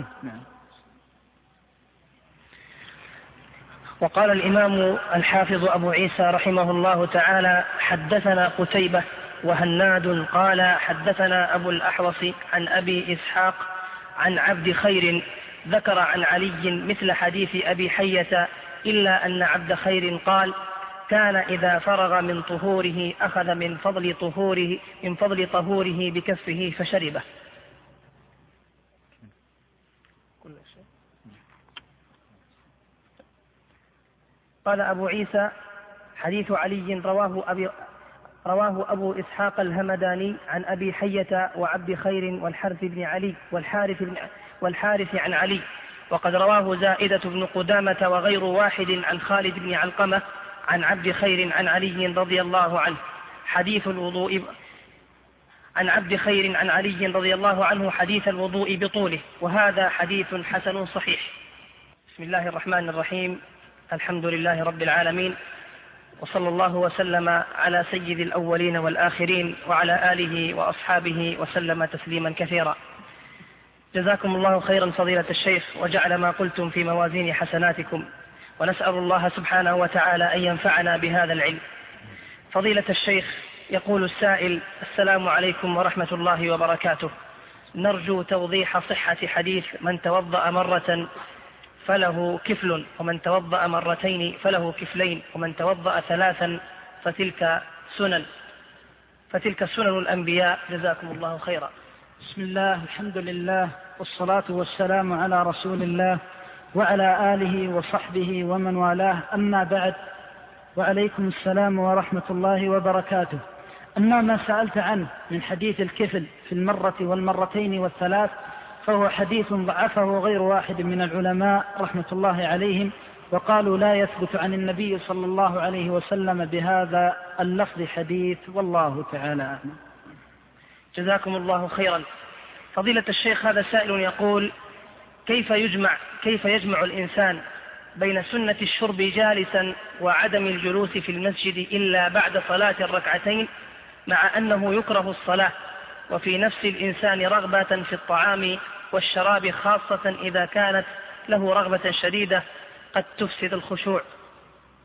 وقال الإمام الحافظ أبو عيسى رحمه الله تعالى: حدثنا قتيبة وهناد قال حدثنا أبو الأحوص عن أبي إسحاق عن عبد خير ذكر عن علي مثل حديث أبي حية، إلا أن عبد خير قال: كان إذا فرغ من طهوره أخذ من فضل طهوره بكفه فشربه. قال أبو عيسى: حديث علي رواه أبو إسحاق الهمداني عن أبي حية وعبد خير والحارث عن علي، وقد رواه زائدة بن قدامة وغير واحد عن خالد بن علقمة عن عبد خير عن علي رضي الله عنه حديث الوضوء حديث الوضوء بطوله، وهذا حديث حسن صحيح. بسم الله الرحمن الرحيم. الحمد لله رب العالمين، وصلى الله وسلم على سيد الأولين والآخرين وعلى آله وأصحابه وسلم تسليما كثيرا. جزاكم الله خيرا فضيلة الشيخ، وجعل ما قلتم في موازين حسناتكم، ونسأل الله سبحانه وتعالى أن ينفعنا بهذا العلم. فضيلة الشيخ، يقول السائل: السلام عليكم ورحمة الله وبركاته، نرجو توضيح صحة حديث من توضأ مرة فله كفل، ومن توضأ مرتين فله كفلين، ومن توضأ ثلاثا فتلك سنن الأنبياء. جزاكم الله خيرا. بسم الله، الحمد لله، والصلاة والسلام على رسول الله وعلى آله وصحبه ومن والاه، أما بعد، وعليكم السلام ورحمة الله وبركاته. أما ما سألت عنه من حديث الكفل في المرة والمرتين والثلاث، فهو حديث ضعفه غير واحد من العلماء رحمة الله عليهم، وقالوا لا يثبت عن النبي صلى الله عليه وسلم بهذا اللفظ حديث، والله تعالى أعلم. جزاكم الله خيرا. فضيلة الشيخ، هذا سائل يقول: كيف يجمع الإنسان بين سنة الشرب جالسا وعدم الجلوس في المسجد إلا بعد صلاة الركعتين، مع أنه يكره الصلاة وفي نفس الإنسان رغبة في الطعام والشراب، خاصة إذا كانت له رغبة شديدة قد تفسد الخشوع؟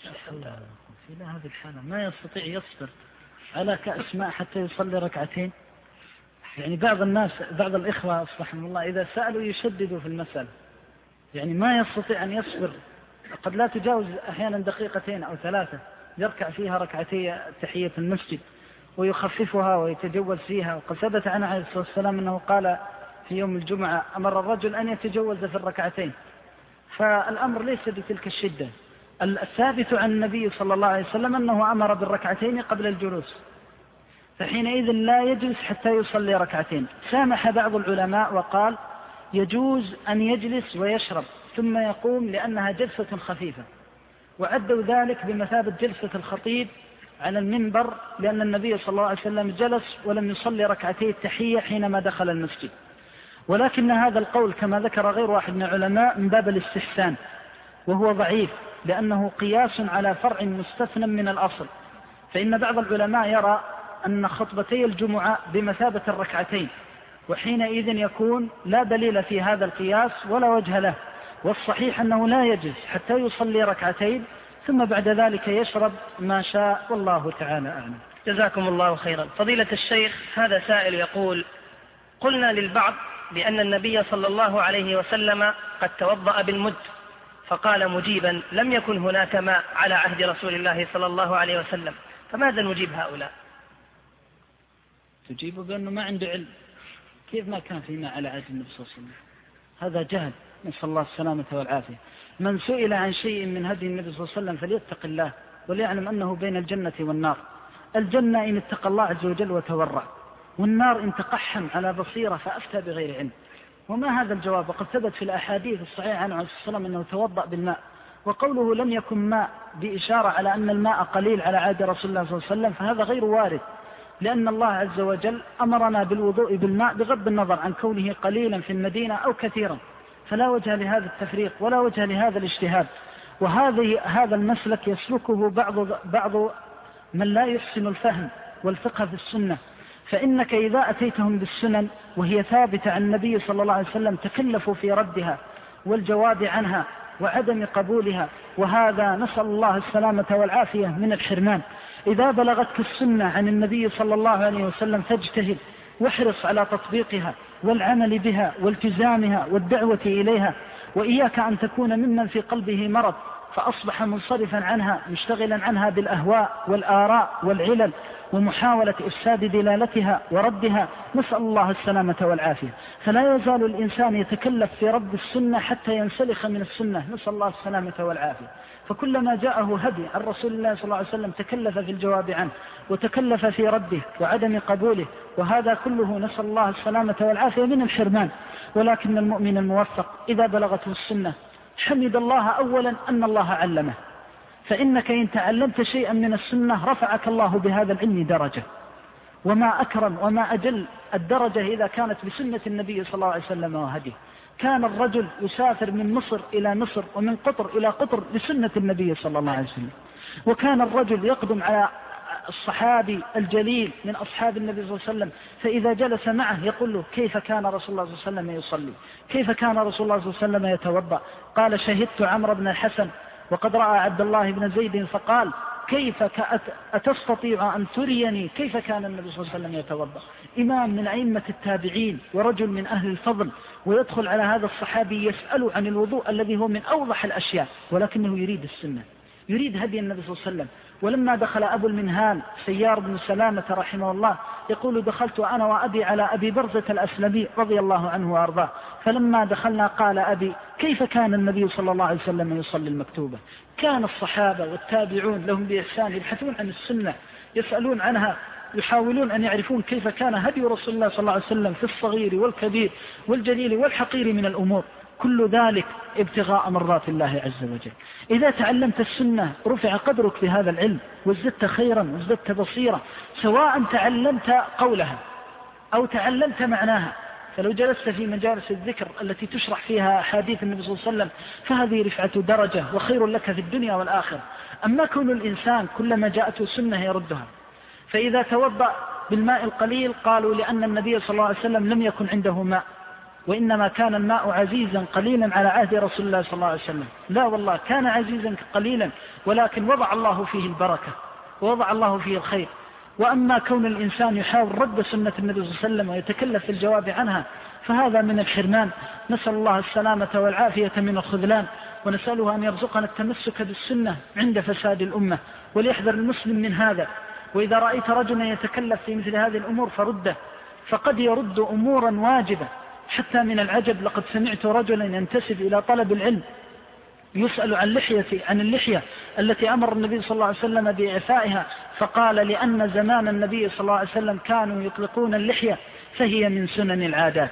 في هذه الحالة ما يستطيع يصبر على كأس ماء حتى يصلي ركعتين. يعني بعض الناس بعض الإخوة رحمه الله إذا سألوا يشددوا في المسألة، يعني ما يستطيع أن يصبر، قد لا تجاوز أحيانا دقيقتين أو ثلاثة يركع فيها ركعتي تحية المسجد ويخففها ويتجوز فيها. وقد ثبت عنه عليه الصلاة والسلام أنه قال في يوم الجمعة أمر الرجل أن يتجوز في الركعتين، فالأمر ليس بتلك الشدة. الثابت عن النبي صلى الله عليه وسلم أنه أمر بالركعتين قبل الجلوس، فحينئذ لا يجلس حتى يصلي ركعتين. سامح بعض العلماء وقال يجوز أن يجلس ويشرب ثم يقوم لأنها جلسة خفيفة، وعدوا ذلك بمثابة جلسة الخطيب على المنبر، لأن النبي صلى الله عليه وسلم جلس ولم يصلي ركعتي التحية حينما دخل المسجد. ولكن هذا القول كما ذكر غير واحد من العلماء من باب الاستحسان، وهو ضعيف لأنه قياس على فرع مستثنى من الأصل. فإن بعض العلماء يرى أن خطبتي الجمعة بمثابة الركعتين، وحينئذ يكون لا دليل في هذا القياس ولا وجه له، والصحيح أنه لا يجلس حتى يصلي ركعتين ثم بعد ذلك يشرب ما شاء، والله تعالى أعلم. جزاكم الله خيرا. فضيلة الشيخ، هذا سائل يقول: قلنا للبعض بأن النبي صلى الله عليه وسلم قد توضأ بالمد، فقال مجيبا: لم يكن هناك ماء على عهد رسول الله صلى الله عليه وسلم، فماذا نجيب هؤلاء؟ تجيب بأنه ما عنده علم، كيف ما كان في ماء على عهد النبي صلى الله عليه وسلم؟ هذا جهل، نسأل الله السلامة والعافية. من سئل عن شيء من هدي النبي صلى الله عليه وسلم فليتق الله وليعلم أنه بين الجنة والنار. الجنة إن اتقى الله عز وجل وتورع، والنار إن تقحم على بصيرة فأفتى بغير علم. وما هذا الجواب؟ وقد ثبت في الأحاديث الصحيحة عنه عليه الصلاة والسلام أنه توضأ بالماء، وقوله لم يكن ماء بإشارة على أن الماء قليل على عهد رسول الله صلى الله عليه وسلم، فهذا غير وارد، لأن الله عز وجل أمرنا بالوضوء بالماء بغض النظر عن كونه قليلا في المدينة أو كثيرا، فلا وجه لهذا التفريق ولا وجه لهذا الاجتهاد. هذا المسلك يسلكه بعض من لا يحسن الفهم والفقه في السنة، فإنك إذا أتيتهم بالسنن وهي ثابتة عن النبي صلى الله عليه وسلم تكلفوا في ردها والجواب عنها وعدم قبولها، وهذا نسأل الله السلامة والعافية من الحرمان. إذا بلغتك السنة عن النبي صلى الله عليه وسلم فاجتهد واحرص على تطبيقها والعمل بها والتزامها والدعوة إليها، وإياك أن تكون ممن في قلبه مرض فأصبح منصرفا عنها مشتغلا عنها بالأهواء والآراء والعلل ومحاولة إفساد دلالتها وردها، نسأل الله السلامة والعافية. فلا يزال الإنسان يتكلف في رد السنة حتى ينسلخ من السنة، نسأل الله السلامة والعافية. فكلما جاءه هدي عن رسول الله صلى الله عليه وسلم تكلف في الجواب عنه وتكلف في رده وعدم قبوله، وهذا كله نسأل الله السلامة والعافية من الحرمان. ولكن المؤمن الموفق إذا بلغته السنة حمد الله أولا أن الله علمه، فإنك إن تعلمت شيئا من السنة رفعك الله بهذا العلم درجة، وما أكرم وما أجل الدرجة إذا كانت بسنة النبي صلى الله عليه وسلم وهديه. كان الرجل يسافر من مصر إلى مصر ومن قطر إلى قطر بسنة النبي صلى الله عليه وسلم، وكان الرجل يقدم على الصحابي الجليل من أصحاب النبي صلى الله عليه وسلم، فإذا جلس معه يقول له: كيف كان رسول الله صلى الله عليه وسلم يصلي؟ كيف كان رسول الله صلى الله عليه وسلم يتوضأ؟ قال: شهدت عمرو بن الحسن وقد رأى عبد الله بن زيد فقال: كيف أتستطيع أن تريني كيف كان النبي صلى الله عليه وسلم يتوضأ؟ إمام من أئمة التابعين ورجل من أهل الفضل، ويدخل على هذا الصحابي يسأل عن الوضوء الذي هو من أوضح الأشياء، ولكنه يريد السنة، يريد هدي النبي صلى الله عليه وسلم. ولما دخل أبو المنهال سيار بن سلامة رحمه الله يقول: دخلت أنا وأبي على أبي برزة الأسلمي رضي الله عنه وأرضاه، فلما دخلنا قال أبي: كيف كان النبي صلى الله عليه وسلم يصلي المكتوبة؟ كان الصحابة والتابعون لهم بإحسان يبحثون عن السنة، يسألون عنها، يحاولون أن يعرفون كيف كان هدي رسول الله صلى الله عليه وسلم في الصغير والكبير والجليل والحقير من الأمور، كل ذلك ابتغاء مرضات الله عز وجل. إذا تعلمت السنة رفع قدرك في هذا العلم وازددت خيرا وازددت بصيرة، سواء تعلمت قولها أو تعلمت معناها. فلو جلست في مجالس الذكر التي تشرح فيها أحاديث النبي صلى الله عليه وسلم فهذه رفعة درجة وخير لك في الدنيا والآخرة. أما كون الإنسان كلما جاءته سنة يردها، فإذا توضأ بالماء القليل قالوا لأن النبي صلى الله عليه وسلم لم يكن عنده ماء، وإنما كان الماء عزيزا قليلا على عهد رسول الله صلى الله عليه وسلم. لا والله كان عزيزا قليلا، ولكن وضع الله فيه البركة ووضع الله فيه الخير. وأما كون الإنسان يحاول رد سنة النبي صلى الله عليه وسلم ويتكلف في الجواب عنها فهذا من الحرمان. نسأل الله السلامة والعافية من الخذلان، ونسأله أن يرزقنا التمسك بالسنة عند فساد الأمة، وليحذر المسلم من هذا. وإذا رأيت رجلا يتكلف في مثل هذه الأمور فرده، فقد يرد أمورا واجبة. حتى من العجب لقد سمعت رجلا ينتسب إلى طلب العلم يسأل عن اللحية التي أمر النبي صلى الله عليه وسلم بإعفائها، فقال لأن زمان النبي صلى الله عليه وسلم كانوا يطلقون اللحية فهي من سنن العادات،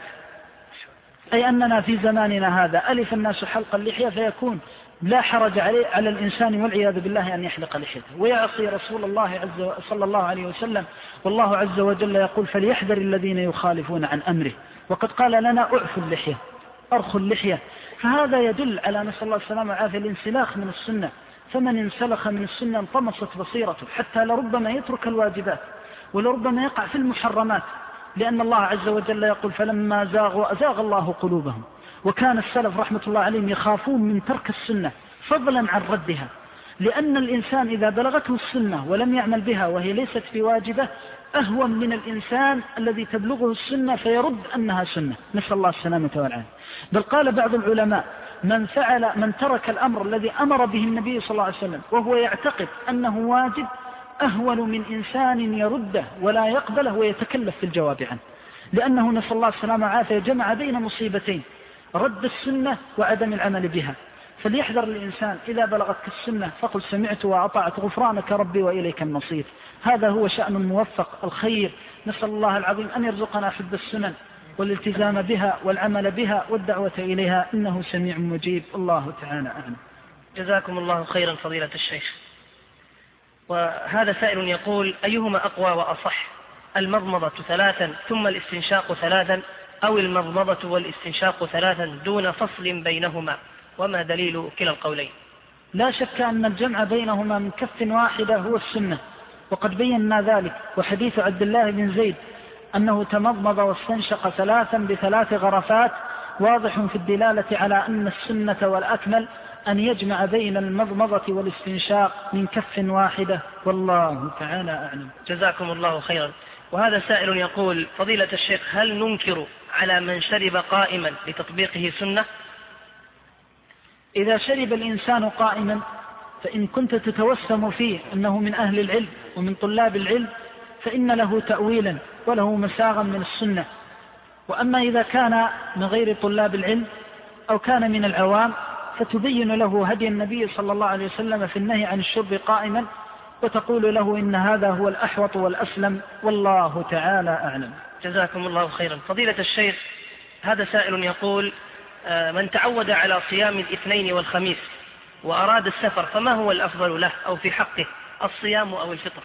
أي أننا في زماننا هذا ألف الناس حلق اللحية فيكون لا حرج على الإنسان والعياذ بالله أن يحلق لحيته ويعصي رسول الله صلى الله عليه وسلم. والله عز وجل يقول فليحذر الذين يخالفون عن أمره، وقد قال لنا أعفوا اللحية أرخوا اللحية. فهذا يدل على نسأل الله السلامة والعافية الانسلاخ من السنة، فمن انسلخ من السنة انطمست بصيرته، حتى لربما يترك الواجبات ولربما يقع في المحرمات، لأن الله عز وجل يقول فلما زاغوا أزاغ الله قلوبهم. وكان السلف رحمة الله عليهم يخافون من ترك السنة فضلا عن ردها، لأن الإنسان إذا بلغته السنة ولم يعمل بها وهي ليست بواجبة أهون من الإنسان الذي تبلغه السنة فيرد أنها سنة، نسأل الله السلامة والعافية. بل قال بعض العلماء من ترك الأمر الذي أمر به النبي صلى الله عليه وسلم وهو يعتقد أنه واجب أهون من إنسان يرده ولا يقبله ويتكلف في الجواب عنه، لأنه نسأل الله السلامة والعافية جمع بين مصيبتين: رد السنة وعدم العمل بها. فليحذر الإنسان إذا بلغتك السنة فقل سمعت وأطعت غفرانك ربي وإليك المصير. هذا هو شأن الموفق الخير. نسأل الله العظيم أن يرزقنا حب السنن والالتزام بها والعمل بها والدعوة إليها، إنه سميع مجيب. الله تعالى أعلم. جزاكم الله خيرا فضيلة الشيخ. وهذا سائل يقول: أيهما أقوى وأصح، المضمضة 3 ثم الاستنشاق 3 أو المضمضة والاستنشاق 3 دون فصل بينهما، وما دليل كلا القولين؟ لا شك أن الجمع بينهما من كف واحدة هو السنة، وقد بينا ذلك. وحديث عبد الله بن زيد أنه تمضمض واستنشق 3 ب3 غرفات واضح في الدلالة على أن السنة والأكمل أن يجمع بين المضمضة والاستنشاق من كف واحدة، والله تعالى أعلم. جزاكم الله خيرا. وهذا سائل يقول: فضيلة الشيخ، هل ننكر على من شرب قائما لتطبيقه سنة؟ إذا شرب الإنسان قائما فإن كنت تتوسم فيه أنه من أهل العلم ومن طلاب العلم فإن له تأويلا وله مساغا من السنة. وأما إذا كان من غير طلاب العلم أو كان من العوام فتبين له هدي النبي صلى الله عليه وسلم في النهي عن الشرب قائما، وتقول له إن هذا هو الأحوط والأسلم، والله تعالى أعلم. جزاكم الله خيرا. فضيلة الشيخ، هذا سائل يقول: من تعود على صيام الاثنين والخميس وأراد السفر فما هو الأفضل له أو في حقه، الصيام أو الفطر؟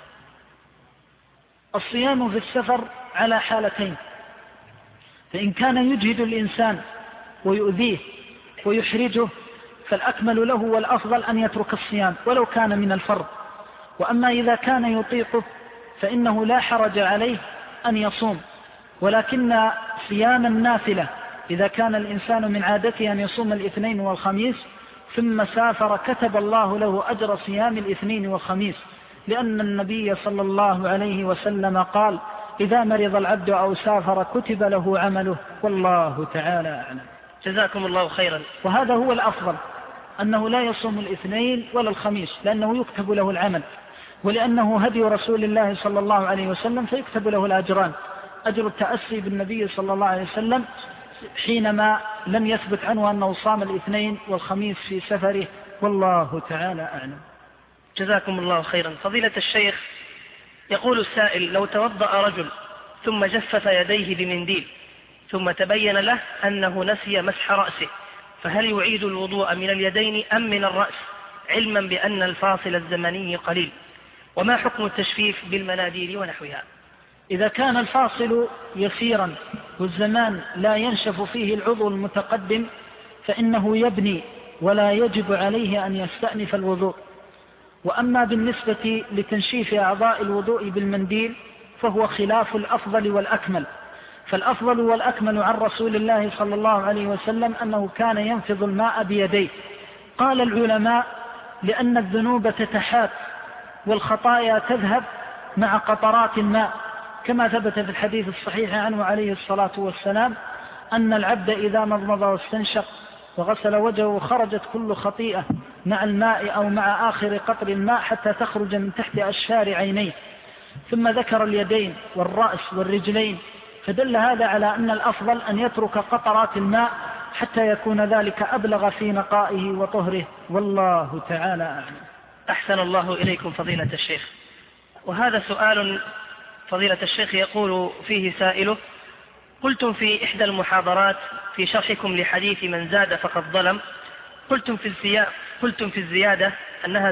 الصيام في السفر على حالتين: فإن كان يجهد الإنسان ويؤذيه ويحرجه فالأكمل له والأفضل أن يترك الصيام ولو كان من الفرض. وأما إذا كان يطيقه فإنه لا حرج عليه أن يصوم، ولكن صيام النافلة إذا كان الإنسان من عادته أن يصوم الاثنين والخميس ثم سافر كتب الله له أجر صيام الاثنين والخميس، لأن النبي صلى الله عليه وسلم قال: إذا مرض العبد أو سافر كتب له عمله، والله تعالى أعلم. جزاكم الله خيرا. وهذا هو الأفضل، أنه لا يصوم الاثنين ولا الخميس لأنه يكتب له العمل، ولأنه هدي رسول الله صلى الله عليه وسلم فيكتب له الأجران: أجر التأسي بالنبي صلى الله عليه وسلم حينما لم يثبت عنه أنه صام الاثنين والخميس في سفره، والله تعالى أعلم. جزاكم الله خيرا. فضيلة الشيخ، يقول السائل: لو توضأ رجل ثم جفف يديه بمنديل ثم تبين له أنه نسي مسح رأسه، فهل يعيد الوضوء من اليدين أم من الرأس، علما بأن الفاصل الزمني قليل؟ وما حكم التشفيف بالمناديل ونحوها؟ إذا كان الفاصل يسيرا والزمان لا ينشف فيه العضو المتقدم فإنه يبني ولا يجب عليه أن يستأنف الوضوء. وأما بالنسبة لتنشيف أعضاء الوضوء بالمنديل فهو خلاف الأفضل والأكمل، فالأفضل والأكمل عن رسول الله صلى الله عليه وسلم أنه كان ينفض الماء بيديه. قال العلماء لأن الذنوب تتحات والخطايا تذهب مع قطرات الماء، كما ثبت في الحديث الصحيح عنه عليه الصلاة والسلام أن العبد إذا مضمض واستنشق وغسل وجهه خرجت كل خطيئة مع الماء أو مع آخر قطر الماء حتى تخرج من تحت أشفار عينيه. ثم ذكر اليدين والرأس والرجلين، فدل هذا على أن الأفضل أن يترك قطرات الماء حتى يكون ذلك أبلغ في نقائه وطهره، والله تعالى أعلم. أحسن الله إليكم فضيلة الشيخ. وهذا سؤال فضيلة الشيخ يقول فيه سائله: قلتم في إحدى المحاضرات في شرحكم لحديث من زاد فقد ظلم، قلتم في الزيادة أنها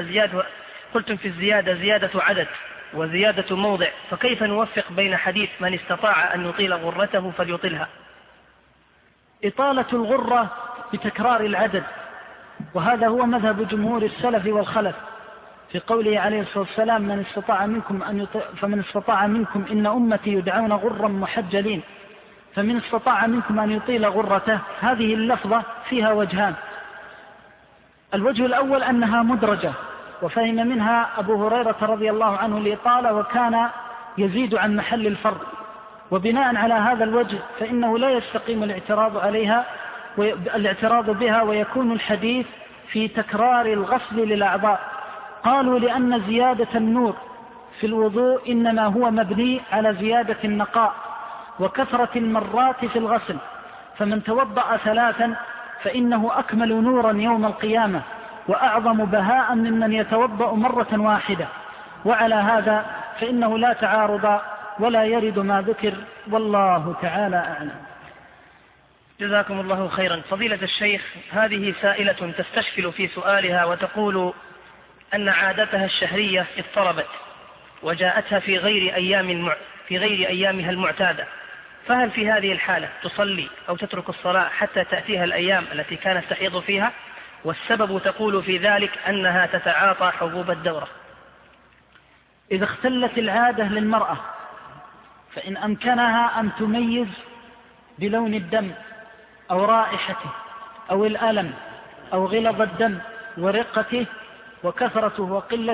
زيادة عدد وزيادة موضع، فكيف نوفق بين حديث من استطاع أن يطيل غرته فليطلها؟ إطالة الغرة بتكرار العدد، وهذا هو مذهب جمهور السلف والخلف في قوله عليه الصلاة والسلام: فمن استطاع منكم إن أمتي يدعون غرا محجلين، فمن استطاع منكم أن يطيل غرته. هذه اللفظة فيها وجهان: الوجه الأول أنها مدرجة، وفهم منها أبو هريرة رضي الله عنه الإطالة وكان يزيد عن محل الفرد، وبناء على هذا الوجه فإنه لا يستقيم الاعتراض بها ويكون الحديث في تكرار الغسل للأعضاء. قالوا لأن زيادة النور في الوضوء إنما هو مبني على زيادة النقاء وكثرة المرات في الغسل، فمن توضأ 3 فإنه أكمل نورا يوم القيامة وأعظم بهاء ممن يتوضأ مرة واحدة. وعلى هذا فإنه لا تعارض ولا يرد ما ذكر، والله تعالى أعلم. جزاكم الله خيرا. فضيلة الشيخ، هذه سائلة تستشكل في سؤالها وتقول أن عادتها الشهرية اضطربت وجاءتها في غير أيامها المعتادة، فهل في هذه الحالة تصلي أو تترك الصلاة حتى تأتيها الأيام التي كانت تحيض فيها؟ والسبب تقول في ذلك أنها تتعاطى حبوب الدورة. إذا اختلت العادة للمرأة فإن أمكنها أن تميز بلون الدم أو رائحته أو الألم أو غلظ الدم ورقته وكثرته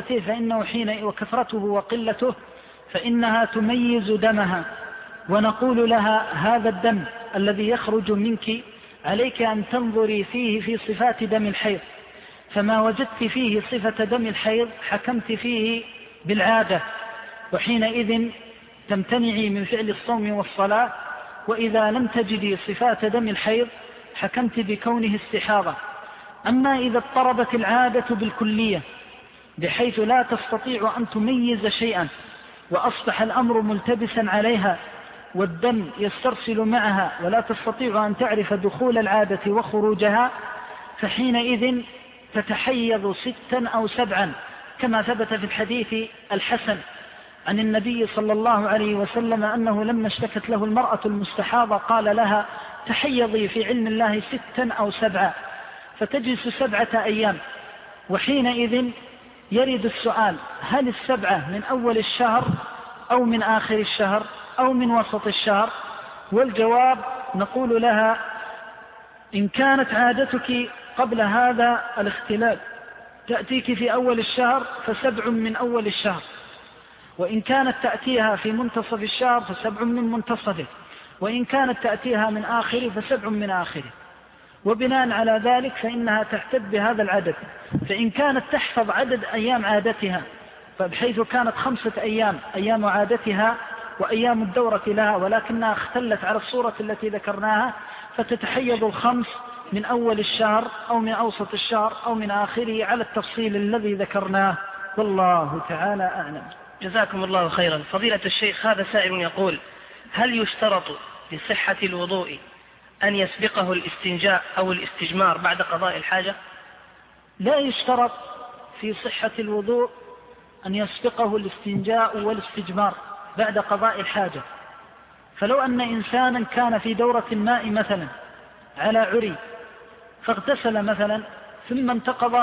وقلته فإنها تميز دمها، ونقول لها: هذا الدم الذي يخرج منك عليك أن تنظري فيه في صفات دم الحيض، فما وجدت فيه صفة دم الحيض حكمت فيه بالعادة، وحينئذ تمتنعي من فعل الصوم والصلاة. وإذا لم تجدي صفات دم الحيض حكمت بكونه استحاضة. أما إذا اضطربت العادة بالكلية بحيث لا تستطيع أن تميز شيئا وأصبح الأمر ملتبسا عليها والدم يسترسل معها ولا تستطيع أن تعرف دخول العادة وخروجها، فحينئذ تتحيض 6 أو 7 كما ثبت في الحديث الحسن عن النبي صلى الله عليه وسلم أنه لما اشتكت له المرأة المستحاضة قال لها: تحيضي في علم الله 6 أو 7، فتجلس 7 أيام. وحينئذ يرد السؤال: هل 7 من أول الشهر أو من آخر الشهر أو من وسط الشهر؟ والجواب نقول لها: إن كانت عادتك قبل هذا الاختلال تأتيك في أول الشهر ف7 من أول الشهر، وإن كانت تأتيها في منتصف الشهر ف7 من منتصفه، وإن كانت تأتيها من آخره ف7 من آخره. وبناء على ذلك فإنها تعتد بهذا العدد. فإن كانت تحفظ عدد أيام عادتها فبحيث كانت 5 أيام عادتها وأيام الدورة لها، ولكنها اختلت على الصورة التي ذكرناها، فتتحيض 5 من أول الشهر أو من أوسط الشهر أو من آخره على التفصيل الذي ذكرناه، والله تعالى أعلم. جزاكم الله خيرا. فضيلة الشيخ، هذا سائل يقول: هل يشترط لصحة الوضوء أن يسبقه الاستنجاء أو الاستجمار بعد قضاء الحاجة؟ لا يشترط في صحة الوضوء أن يسبقه الاستنجاء والاستجمار بعد قضاء الحاجة. فلو أن إنسانا كان في دورة الماء مثلا على عري فاغتسل مثلا ثم انتقض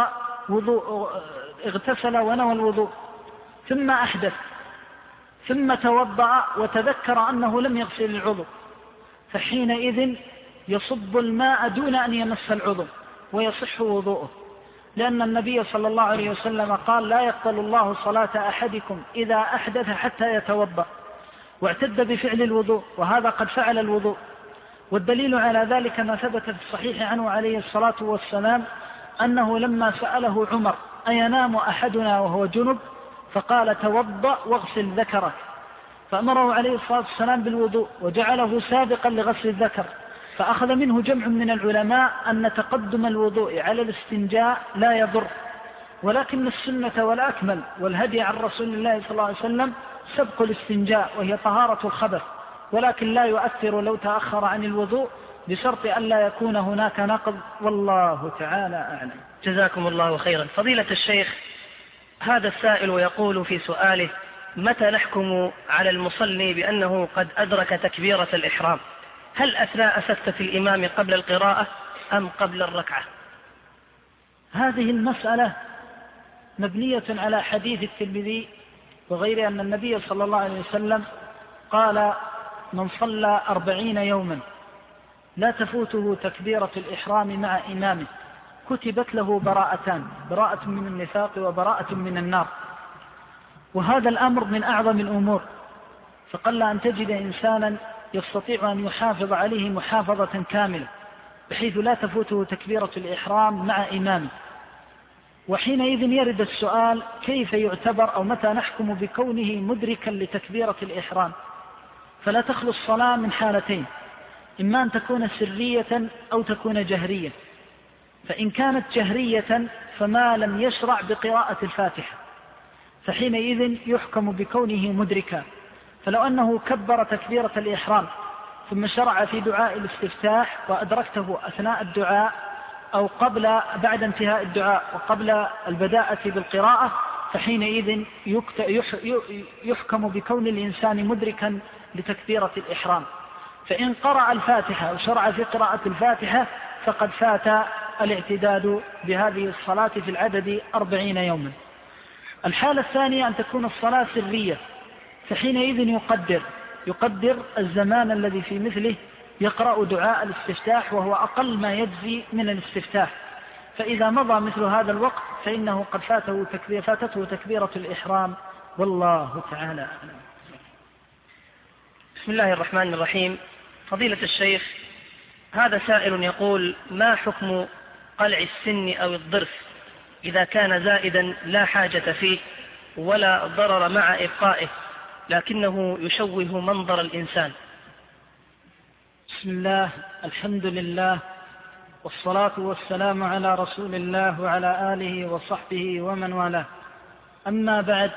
اغتسل ونوى الوضوء ثم أحدث ثم توضأ وتذكر أنه لم يغسل العضو فحينئذ يصب الماء دون أن يمس العضو ويصح وضوءه، لأن النبي صلى الله عليه وسلم قال: لا يقبل الله صلاة أحدكم إذا أحدث حتى يتوضأ، واعتد بفعل الوضوء، وهذا قد فعل الوضوء. والدليل على ذلك ما ثبت في الصحيح عنه عليه الصلاة والسلام أنه لما سأله عمر: أينام أحدنا وهو جنب؟ فقال: توضأ واغسل ذكرك، فأمره عليه الصلاة والسلام بالوضوء وجعله سابقا لغسل الذكر. فأخذ منه جمع من العلماء أن تقدم الوضوء على الاستنجاء لا يضر، ولكن السنة والأكمل والهدي عن رسول الله صلى الله عليه وسلم سبق الاستنجاء، وهي طهارة الخبث، ولكن لا يؤثر لو تأخر عن الوضوء بشرط أن لا يكون هناك نقض، والله تعالى أعلم. جزاكم الله خيرا. فضيلة الشيخ، هذا السائل يقول في سؤاله: متى نحكم على المصلي بأنه قد أدرك تكبيرة الإحرام؟ هل أثناء سكتة الإمام قبل القراءة أم قبل الركعة؟ هذه المسألة مبنية على حديث الترمذي وغيره أن النبي صلى الله عليه وسلم قال: من صلى 40 يوما لا تفوته تكبيرة الإحرام مع إمامه كتبت له براءتان: براءة من النفاق وبراءة من النار. وهذا الأمر من أعظم الأمور، فقل أن تجد إنسانا يستطيع أن يحافظ عليه محافظة كاملة بحيث لا تفوته تكبيرة الإحرام مع إمامه. وحينئذ يرد السؤال: كيف يعتبر أو متى نحكم بكونه مدركا لتكبيرة الإحرام؟ فلا تخلو الصلاة من حالتين: إما أن تكون سرية أو تكون جهرية. فإن كانت جهرية فما لم يشرع بقراءة الفاتحة، فحينئذ يحكم بكونه مدركا. فلو أنه كبر تكبيرة الإحرام ثم شرع في دعاء الاستفتاح وأدركته أثناء الدعاء أو بعد انتهاء الدعاء وقبل البداءة بالقراءة، فحينئذ يحكم بكون الإنسان مدركا لتكبيرة الإحرام. فإن قرأ الفاتحة وشرع في قراءة الفاتحة فقد فات الاعتداد بهذه الصلاة في العدد 40 يوما. الحالة الثانية أن تكون الصلاة سرية، فحينئذ يقدر الزمان الذي في مثله يقرأ دعاء الاستفتاح، وهو أقل ما يجزي من الاستفتاح. فإذا مضى مثل هذا الوقت فإنه قد فاتته تكبيرة الإحرام، والله تعالى أعلم. بسم الله الرحمن الرحيم. فضيلة الشيخ، هذا سائل يقول: ما حكم قلع السن أو الضرس إذا كان زائدا لا حاجة فيه ولا ضرر مع إبقائه لكنه يشوه منظر الإنسان؟ بسم الله، الحمد لله، والصلاة والسلام على رسول الله وعلى آله وصحبه ومن والاه. أما بعد،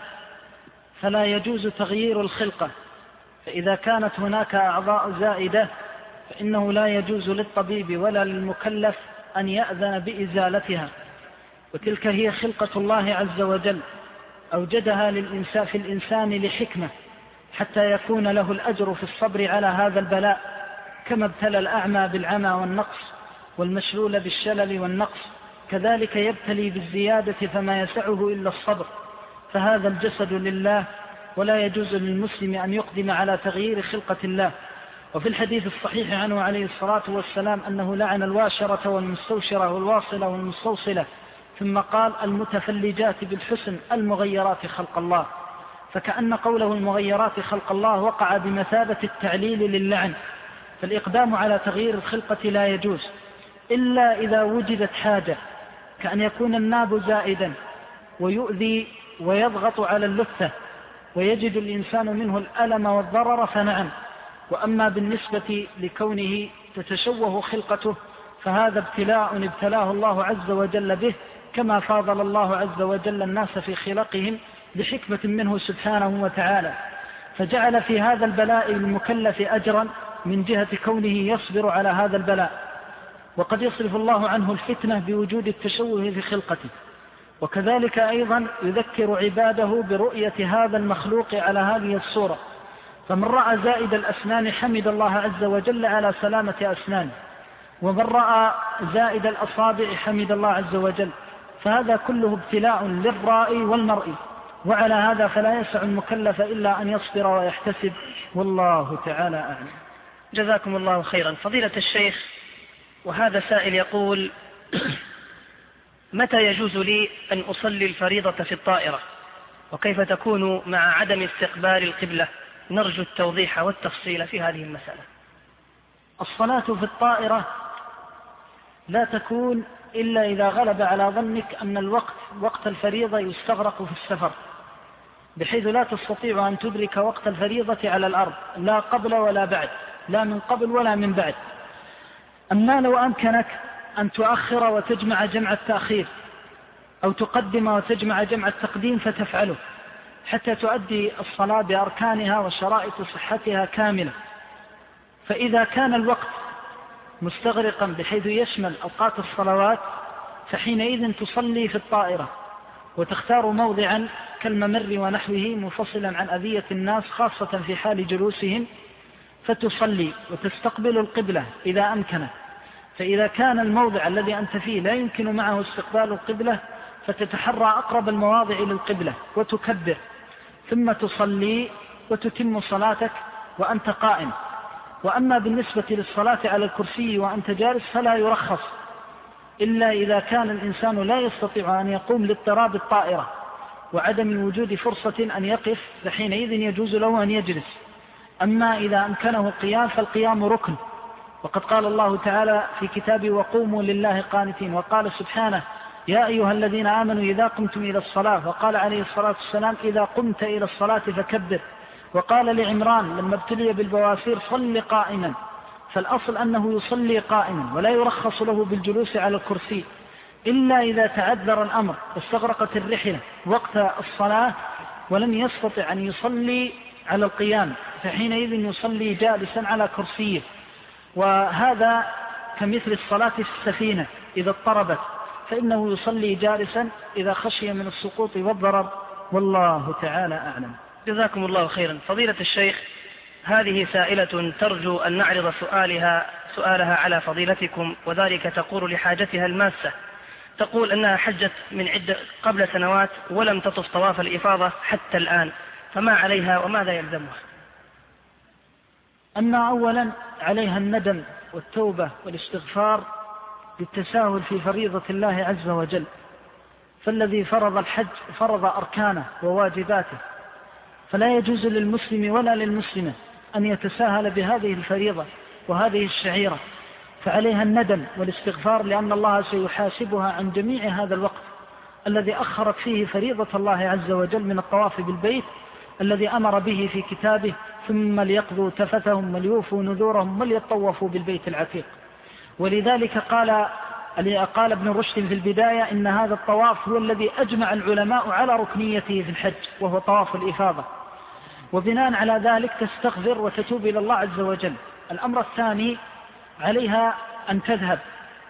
فلا يجوز تغيير الخلقة، فإذا كانت هناك أعضاء زائدة فإنه لا يجوز للطبيب ولا للمكلف أن يأذن بإزالتها، وتلك هي خلقة الله عز وجل أوجدها في الإنسان لحكمة حتى يكون له الأجر في الصبر على هذا البلاء، كما ابتلى الأعمى بالعمى والنقص والمشلول بالشلل والنقص، كذلك يبتلي بالزيادة فما يسعه إلا الصبر. فهذا الجسد لله، ولا يجوز للمسلم أن يقدم على تغيير خلقة الله. وفي الحديث الصحيح عنه عليه الصلاة والسلام أنه لعن الواشرة والمستوشرة والواصلة والمستوصلة، ثم قال: المتفلجات بالحسن المغيرات خلق الله. فكأن قوله المغيرات خلق الله وقع بمثابة التعليل للعن. فالإقدام على تغيير الخلقة لا يجوز إلا إذا وجدت حاجة، كأن يكون الناب زائدا ويؤذي ويضغط على اللثة ويجد الإنسان منه الألم والضرر فنعم. وأما بالنسبة لكونه تتشوه خلقته فهذا ابتلاء ابتلاه الله عز وجل به، كما فاضل الله عز وجل الناس في خلقهم بحكمة منه سبحانه وتعالى، فجعل في هذا البلاء المكلف أجرا من جهة كونه يصبر على هذا البلاء. وقد يصرف الله عنه الفتنة بوجود التشوه في خلقته. وكذلك أيضا يذكر عباده برؤية هذا المخلوق على هذه الصورة، فمن رأى زائد الأسنان حمد الله عز وجل على سلامة أسنانه، ومن رأى زائد الأصابع حمد الله عز وجل. فهذا كله ابتلاء للرائي والمرئي، وعلى هذا فلا يسع المكلف إلا أن يصبر ويحتسب، والله تعالى أعلم. جزاكم الله خيرا. فضيلة الشيخ، وهذا سائل يقول: متى يجوز لي أن أصلي الفريضة في الطائرة؟ وكيف تكون مع عدم استقبال القبلة؟ نرجو التوضيح والتفصيل في هذه المسألة. الصلاة في الطائرة لا تكون إلا إذا غلب على ظنك أن وقت الفريضة يستغرق في السفر، بحيث لا تستطيع أن تدرك وقت الفريضة على الأرض، لا قبل ولا بعد، لا من قبل ولا من بعد. أما لو أمكنك أن تؤخر وتجمع جمع التأخير، أو تقدم وتجمع جمع التقديم، فتفعله حتى تؤدي الصلاة بأركانها وشرائط صحتها كاملة. فإذا كان الوقت مستغرقا بحيث يشمل أوقات الصلوات، فحينئذ تصلي في الطائرة، وتختار موضعا كالممر ونحوه منفصلا عن أذية الناس خاصة في حال جلوسهم، فتصلي وتستقبل القبلة إذا أمكنت. فإذا كان الموضع الذي أنت فيه لا يمكن معه استقبال القبلة، فتتحرى أقرب المواضع للقبلة وتكبر، ثم تصلي وتتم صلاتك وأنت قائم. وأما بالنسبة للصلاة على الكرسي وأنت جالس فلا يرخص، إلا إذا كان الإنسان لا يستطيع أن يقوم لاضطراب الطائرة وعدم وجود فرصة أن يقف، فحينئذ يجوز له أن يجلس. أما إذا أمكنه القيام فالقيام ركن، وقد قال الله تعالى في كتابه: وقوموا لله قانتين. وقال سبحانه: يا أيها الذين آمنوا إذا قمتم إلى الصلاة. وقال عليه الصلاة والسلام: إذا قمت إلى الصلاة فكبر. وقال لعمران لما ابتلي بالبواسير: صل قائما. فالأصل أنه يصلي قائما، ولا يرخص له بالجلوس على الكرسي إلا إذا تعذر الأمر واستغرقت الرحلة وقت الصلاة ولم يستطع أن يصلي على القيام، فحينئذ يصلي جالسا على كرسيه. وهذا كمثل الصلاة في السفينة إذا اضطربت، فإنه يصلي جالسا إذا خشي من السقوط والضرر، والله تعالى أعلم. جزاكم الله خيرا. فضيلة الشيخ، هذه سائلة ترجو أن نعرض سؤالها على فضيلتكم، وذلك تقول لحاجتها الماسة. تقول أنها حجت من عدة قبل سنوات ولم تطف طواف الإفاضة حتى الآن، فما عليها وماذا يلزمها؟ أما أولا عليها الندم والتوبة والاستغفار بالتساهل في فريضة الله عز وجل، فالذي فرض الحج فرض أركانه وواجباته، فلا يجوز للمسلم ولا للمسلمة أن يتساهل بهذه الفريضة وهذه الشعيرة، فعليها الندم والاستغفار، لأن الله سيحاسبها عن جميع هذا الوقت الذي أخرت فيه فريضة الله عز وجل من الطواف بالبيت الذي أمر به في كتابه: ثم ليقضوا تفثهم وليوفوا نذورهم وليطوفوا بالبيت العتيق. ولذلك قال ابن رشد في البداية: إن هذا الطواف هو الذي أجمع العلماء على ركنيته في الحج، وهو طواف الإفاضة. وبناء على ذلك تستغفر وتتوب إلى الله عز وجل. الأمر الثاني، عليها أن تذهب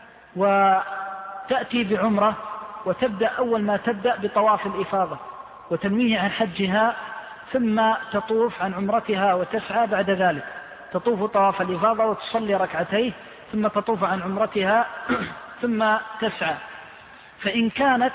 وتأتي بعمرة، وتبدأ أول ما تبدأ بطواف الإفاضة وتنويه عن حجها، ثم تطوف عن عمرتها وتسعى بعد ذلك. تطوف طواف الإفاضة وتصلي ركعتين، ثم تطوف عن عمرتها ثم تسعى. فإن كانت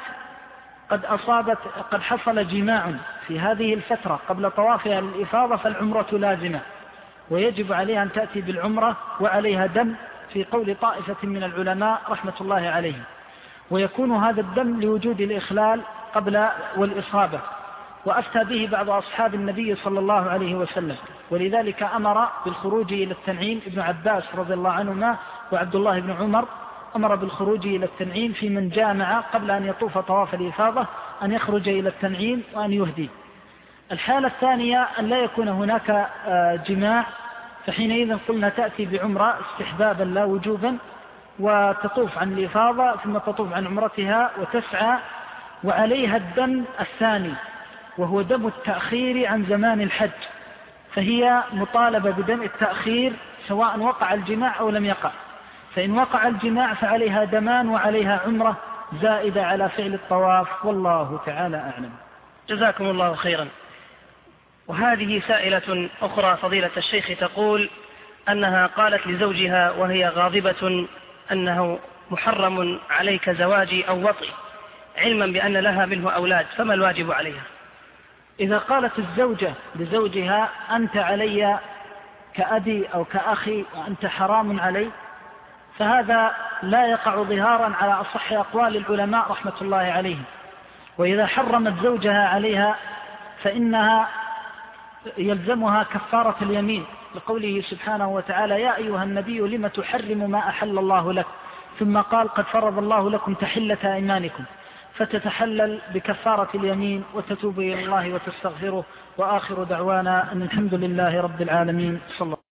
قد حصل جماع في هذه الفترة قبل طوافها للإفاضة فالعمرة لازمة، ويجب عليها أن تأتي بالعمرة، وعليها دم في قول طائفة من العلماء رحمة الله عليهم، ويكون هذا الدم لوجود الإخلال قبل والإصابة، وأفتى به بعض أصحاب النبي صلى الله عليه وسلم. ولذلك أمر بالخروج إلى التنعيم ابن عباس رضي الله عنهما وعبد الله بن عمر، أمر بالخروج إلى التنعيم في من جامع قبل أن يطوف طواف الإفاضة أن يخرج إلى التنعيم وأن يهدي. الحالة الثانية أن لا يكون هناك جماع، فحينئذ قلنا تأتي بعمرة استحبابا لا وجوبا، وتطوف عن الإفاضة ثم تطوف عن عمرتها وتسعى، وعليها الدم الثاني وهو دم التأخير عن زمان الحج، فهي مطالبة بدم التأخير سواء وقع الجماع أو لم يقع. فإن وقع الجماع فعليها دمان وعليها عمرة زائدة على فعل الطواف، والله تعالى أعلم. جزاكم الله خيرا. وهذه سائلة أخرى فضيلة الشيخ تقول أنها قالت لزوجها وهي غاضبة أنه محرم عليك زواجي أو وطئي، علما بأن لها منه أولاد، فما الواجب عليها؟ إذا قالت الزوجة لزوجها: أنت علي كأبي أو كأخي وأنت حرام علي، فهذا لا يقع ظهارا على أصح أقوال العلماء رحمة الله عليهم. وإذا حرمت زوجها عليها فإنها يلزمها كفارة اليمين، لقوله سبحانه وتعالى: يا أيها النبي لم تحرم ما أحل الله لك، ثم قال: قد فرض الله لكم تحلة أيمانكم، فتتحلل بكفارة اليمين وتتوب إلى الله وتستغفره. وآخر دعوانا أن الحمد لله رب العالمين. صلى الله